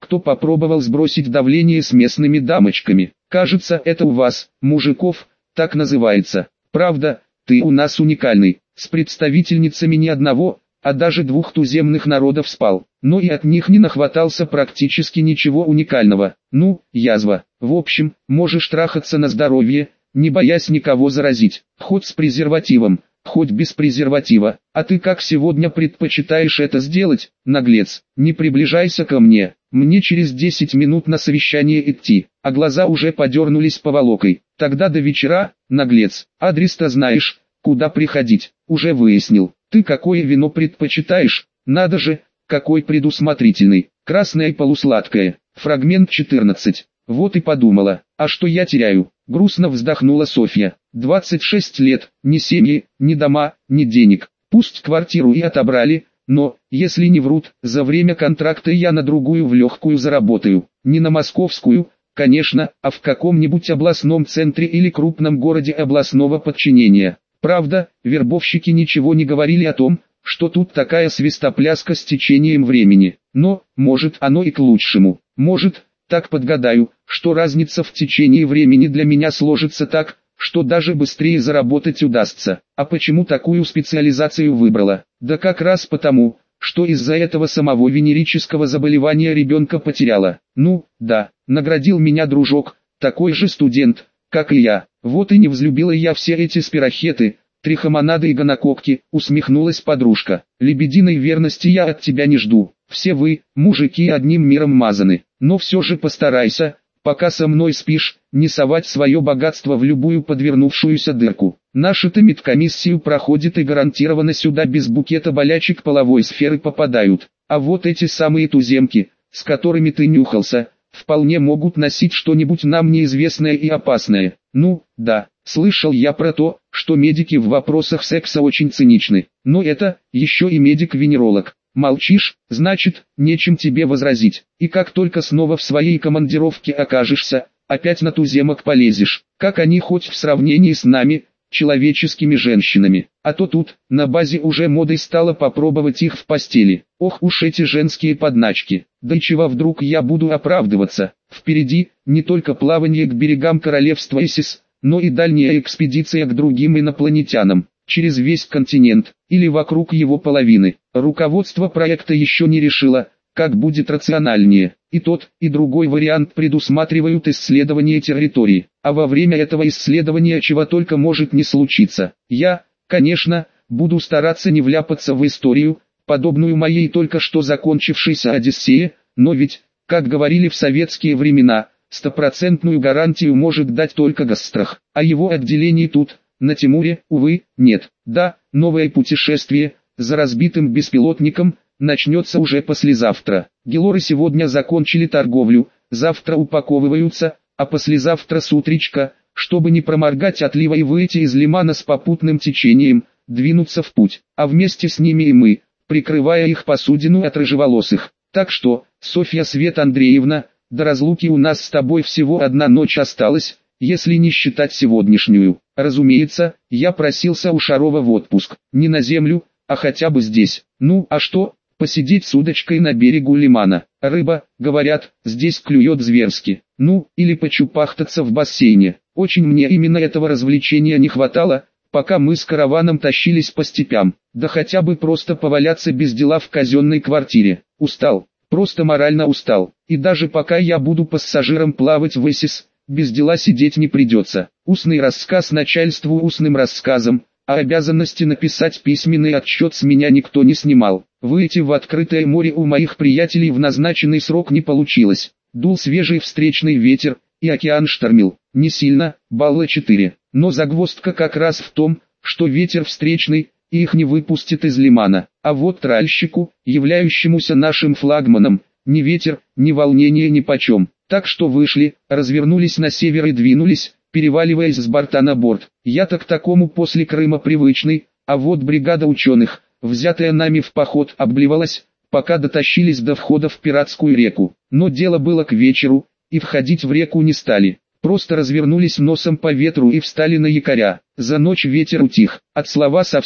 кто попробовал сбросить давление с местными дамочками. Кажется, это у вас, мужиков, так называется. Правда, ты у нас уникальный, с представительницами ни одного, а даже двух туземных народов спал, но и от них не нахватался практически ничего уникального. Ну, язва. В общем, можешь трахаться на здоровье, не боясь никого заразить, хоть с презервативом, хоть без презерватива. А ты как сегодня предпочитаешь это сделать, наглец? Не приближайся ко мне, мне через десять минут на совещание идти, а глаза уже подернулись поволокой. Тогда до вечера, наглец, адрес-то знаешь, куда приходить, уже выяснил. Ты какое вино предпочитаешь? Надо же, какой предусмотрительный. Красное и полусладкое. Фрагмент четырнадцать. Вот и подумала, а что я теряю? Грустно вздохнула Софья. двадцать шесть лет, ни семьи, ни дома, ни денег. Пусть квартиру и отобрали, но, если не врут, за время контракта я на другую в легкую заработаю. Не на московскую, конечно, а в каком-нибудь областном центре или крупном городе областного подчинения. Правда, вербовщики ничего не говорили о том, что тут такая свистопляска с течением времени. Но, может, оно и к лучшему. Может, так подгадаю, что разница в течении времени для меня сложится так, что даже быстрее заработать удастся. А почему такую специализацию выбрала? Да как раз потому, что из-за этого самого венерического заболевания ребенка потеряла. Ну, да, наградил меня дружок, такой же студент, как и я. Вот и не взлюбила я все эти спирохеты, трихомонады и гонококки, усмехнулась подружка. Лебединой верности я от тебя не жду. Все вы, мужики, одним миром мазаны. Но все же постарайся, пока со мной спишь, не совать свое богатство в любую подвернувшуюся дырку. Наша-то медкомиссию проходит и гарантированно сюда без букета болячек половой сферы попадают. А вот эти самые туземки, с которыми ты нюхался, вполне могут носить что-нибудь нам неизвестное и опасное. Ну, да, слышал я про то, что медики в вопросах секса очень циничны. Но это, еще и медик-венеролог. Молчишь, значит, нечем тебе возразить. И как только снова в своей командировке окажешься, опять на туземок полезешь. Как они хоть в сравнении с нами, человеческими женщинами. А то тут, на базе уже модой стало попробовать их в постели. Ох уж эти женские подначки. Да и чего вдруг я буду оправдываться? Впереди, не только плавание к берегам королевства Исис, но и дальняя экспедиция к другим инопланетянам. Через весь континент, или вокруг его половины. Руководство проекта еще не решило, как будет рациональнее. И тот, и другой вариант предусматривают исследование территории. А во время этого исследования чего только может не случиться. Я, конечно, буду стараться не вляпаться в историю, подобную моей только что закончившейся Одиссее, но ведь, как говорили в советские времена, стопроцентную гарантию может дать только Госстрах. А его отделений тут, на Тимуре, увы, нет. Да, новое путешествие, за разбитым беспилотником, начнется уже послезавтра. Гелоры сегодня закончили торговлю, завтра упаковываются, а послезавтра с утречка, чтобы не проморгать отлива и выйти из лимана с попутным течением, двинуться в путь. А вместе с ними и мы, прикрывая их посудину от рыжеволосых. Так что, Софья Свет Андреевна, до разлуки у нас с тобой всего одна ночь осталась, если не считать сегодняшнюю. Разумеется, я просился у Шарова в отпуск, не на землю, а хотя бы здесь. Ну, а что, посидеть с удочкой на берегу лимана. Рыба, говорят, здесь клюет зверски. Ну, или почупахтаться в бассейне. Очень мне именно этого развлечения не хватало, пока мы с караваном тащились по степям. Да хотя бы просто поваляться без дела в казенной квартире. Устал, просто морально устал. И даже пока я буду пассажиром плавать в Исис, без дела сидеть не придется. Устный рассказ начальству устным рассказом, а обязанности написать письменный отчет с меня никто не снимал. Выйти в открытое море у моих приятелей в назначенный срок не получилось. Дул свежий встречный ветер, и океан штормил. Не сильно, балла четыре. Но загвоздка как раз в том, что ветер встречный, и их не выпустит из лимана. А вот тральщику, являющемуся нашим флагманом, ни ветер, ни волнение нипочем. Так что вышли, развернулись на север и двинулись, переваливаясь с борта на борт. Я-то к такому после Крыма привычный, а вот бригада ученых, взятая нами в поход, обблевалась, пока дотащились до входа в пиратскую реку. Но дело было к вечеру, и входить в реку не стали. Просто развернулись носом по ветру и встали на якоря. За ночь ветер утих, от слова совсем.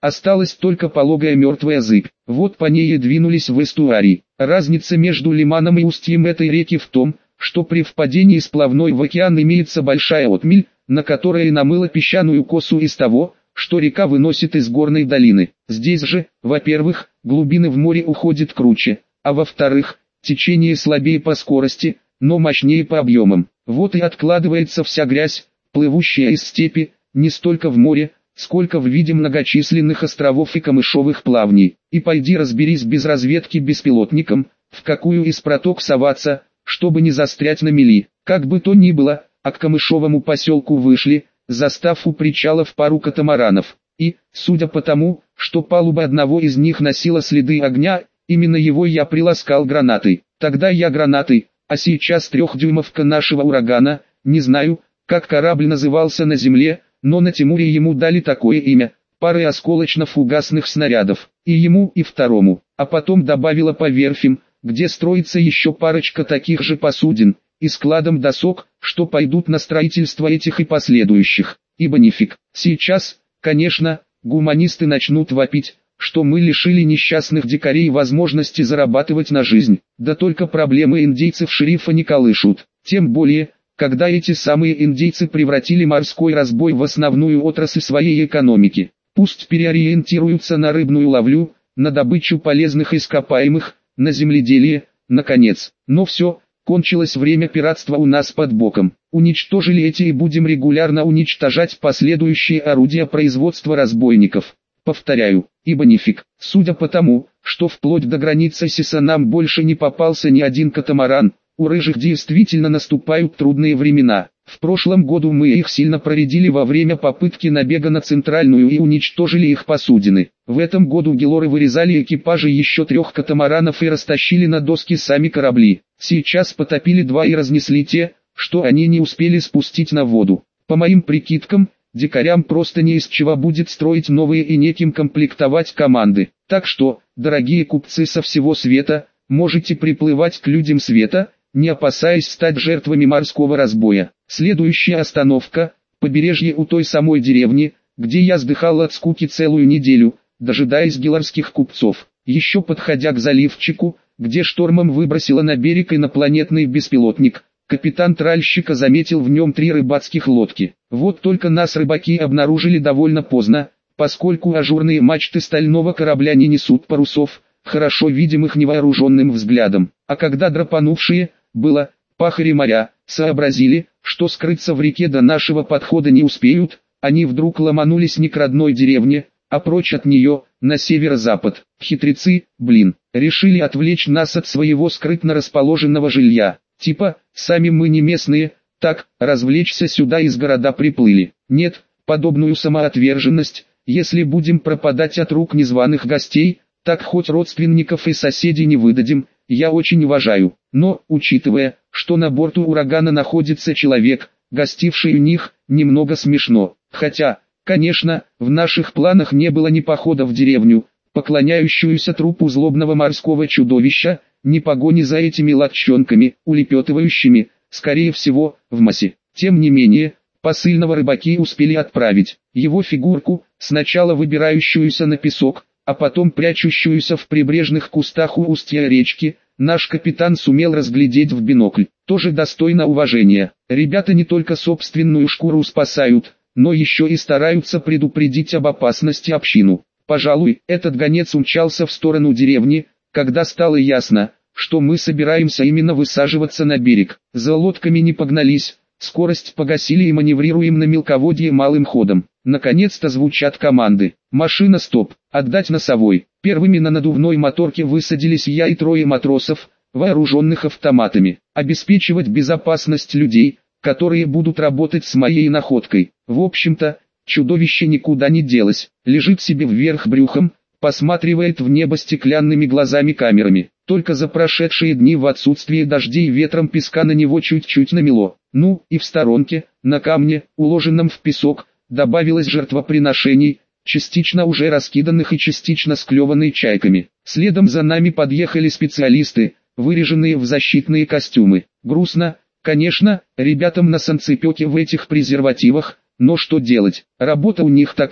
Осталась только пологая мертвая зыбь. Вот по ней и двинулись в эстуарий. Разница между лиманом и устьем этой реки в том, что при впадении сплавной в океан имеется большая отмель, на которой намыло песчаную косу из того, что река выносит из горной долины. Здесь же, во-первых, глубины в море уходят круче, а во-вторых, течение слабее по скорости, но мощнее по объемам. Вот и откладывается вся грязь, плывущая из степи, не столько в море, сколько в виде многочисленных островов и камышовых плавней. И пойди разберись без разведки беспилотником, в какую из проток соваться, чтобы не застрять на мели. Как бы то ни было, а к камышовому поселку вышли, застав у причалов пару катамаранов. И, судя по тому, что палуба одного из них носила следы огня, именно его я приласкал гранатой. Тогда я гранатой, а сейчас трехдюймовка нашего урагана, не знаю, как корабль назывался на земле, но на Тимуре ему дали такое имя, пары осколочно-фугасных снарядов, и ему, и второму, а потом добавила по верфям, где строится еще парочка таких же посудин, и складом досок, что пойдут на строительство этих и последующих, ибо нифиг. Сейчас, конечно, гуманисты начнут вопить, что мы лишили несчастных дикарей возможности зарабатывать на жизнь, да только проблемы индейцев шерифа не колышут, тем более, когда эти самые индейцы превратили морской разбой в основную отрасль своей экономики. Пусть переориентируются на рыбную ловлю, на добычу полезных ископаемых, на земледелие, наконец. Но все, кончилось время пиратства у нас под боком. Уничтожили эти и будем регулярно уничтожать последующие орудия производства разбойников. Повторяю, ибо нифиг. Судя по тому, что вплоть до границы Сиса нам больше не попался ни один катамаран, у рыжих действительно наступают трудные времена. В прошлом году мы их сильно проредили во время попытки набега на центральную и уничтожили их посудины. В этом году гелоры вырезали экипажи еще трех катамаранов и растащили на доски сами корабли. Сейчас потопили два и разнесли те, что они не успели спустить на воду. По моим прикидкам, дикарям просто не из чего будет строить новые и неким комплектовать команды. Так что, дорогие купцы со всего света, можете приплывать к людям света, не опасаясь стать жертвами морского разбоя. Следующая остановка – побережье у той самой деревни, где я сдыхал от скуки целую неделю, дожидаясь гелорских купцов. Еще подходя к заливчику, где штормом выбросило на берег инопланетный беспилотник, капитан тральщика заметил в нем три рыбацких лодки. Вот только нас рыбаки обнаружили довольно поздно, поскольку ажурные мачты стального корабля не несут парусов, хорошо видимых невооруженным взглядом. А когда драпанувшие, было, пахари моря, сообразили, что скрыться в реке до нашего подхода не успеют, они вдруг ломанулись не к родной деревне, а прочь от нее, на северо-запад. Хитрецы, блин, решили отвлечь нас от своего скрытно расположенного жилья. Типа, сами мы не местные, так, развлечься сюда из города приплыли. Нет, подобную самоотверженность, если будем пропадать от рук незваных гостей, так хоть родственников и соседей не выдадим, я очень уважаю. Но, учитывая, что на борту урагана находится человек, гостивший у них, немного смешно. Хотя, конечно, в наших планах не было ни похода в деревню, поклоняющуюся трупу злобного морского чудовища, ни погони за этими лодчонками, улепетывающими, скорее всего, в массе. Тем не менее, посыльного рыбаки успели отправить. Его фигурку, сначала выбирающуюся на песок, а потом прячущуюся в прибрежных кустах у устья речки, наш капитан сумел разглядеть в бинокль. Тоже достойно уважения. Ребята не только собственную шкуру спасают, но еще и стараются предупредить об опасности общину. Пожалуй, этот гонец умчался в сторону деревни, когда стало ясно, что мы собираемся именно высаживаться на берег. За лодками не погнались, скорость погасили и маневрируем на мелководье малым ходом. Наконец-то звучат команды. Машина стоп, отдать носовой. Первыми на надувной моторке высадились я и трое матросов, вооруженных автоматами. Обеспечивать безопасность людей, которые будут работать с моей находкой. В общем-то, чудовище никуда не делось, лежит себе вверх брюхом, посматривает в небо стеклянными глазами-камерами. Только за прошедшие дни в отсутствие дождей ветром песка на него чуть-чуть намело. Ну, и в сторонке, на камне, уложенном в песок, добавилось жертвоприношений, частично уже раскиданных и частично склеванные чайками. Следом за нами подъехали специалисты, выряженные в защитные костюмы. Грустно, конечно, ребятам на санцепёке в этих презервативах, но что делать, работа у них такая.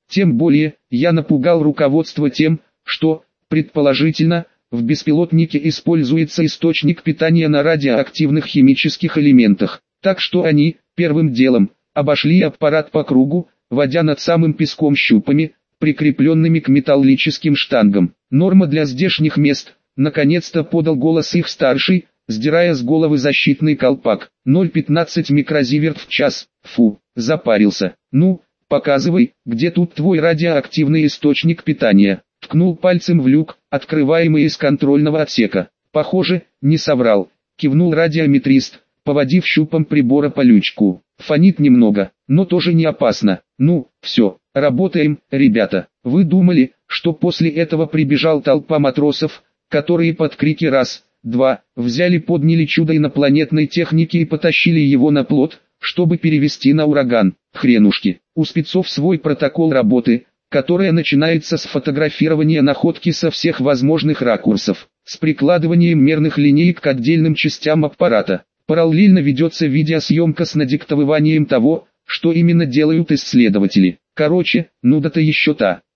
Тем более, я напугал руководство тем, что, предположительно, в беспилотнике используется источник питания на радиоактивных химических элементах. Так что они, первым делом, обошли аппарат по кругу, водя над самым песком щупами, прикрепленными к металлическим штангам. Норма для здешних мест, наконец-то подал голос их старший, сдирая с головы защитный колпак. ноль целых пятнадцать микрозиверт в час. Фу, запарился. Ну, показывай, где тут твой радиоактивный источник питания. Ткнул пальцем в люк, открываемый из контрольного отсека. Похоже, не соврал. Кивнул радиометрист, поводив щупом прибора по лючку. Фонит немного, но тоже не опасно. Ну, все, работаем, ребята. Вы думали, что после этого прибежал толпа матросов, которые под крики «раз», «два» взяли подняли чудо инопланетной техники и потащили его на плот, чтобы перевести на ураган? Хренушки. У спецов свой протокол работы, которая начинается с фотографирования находки со всех возможных ракурсов, с прикладыванием мерных линеек к отдельным частям аппарата. Параллельно ведется видеосъемка с надиктовыванием того, что именно делают исследователи. Короче, нуда-то еще та.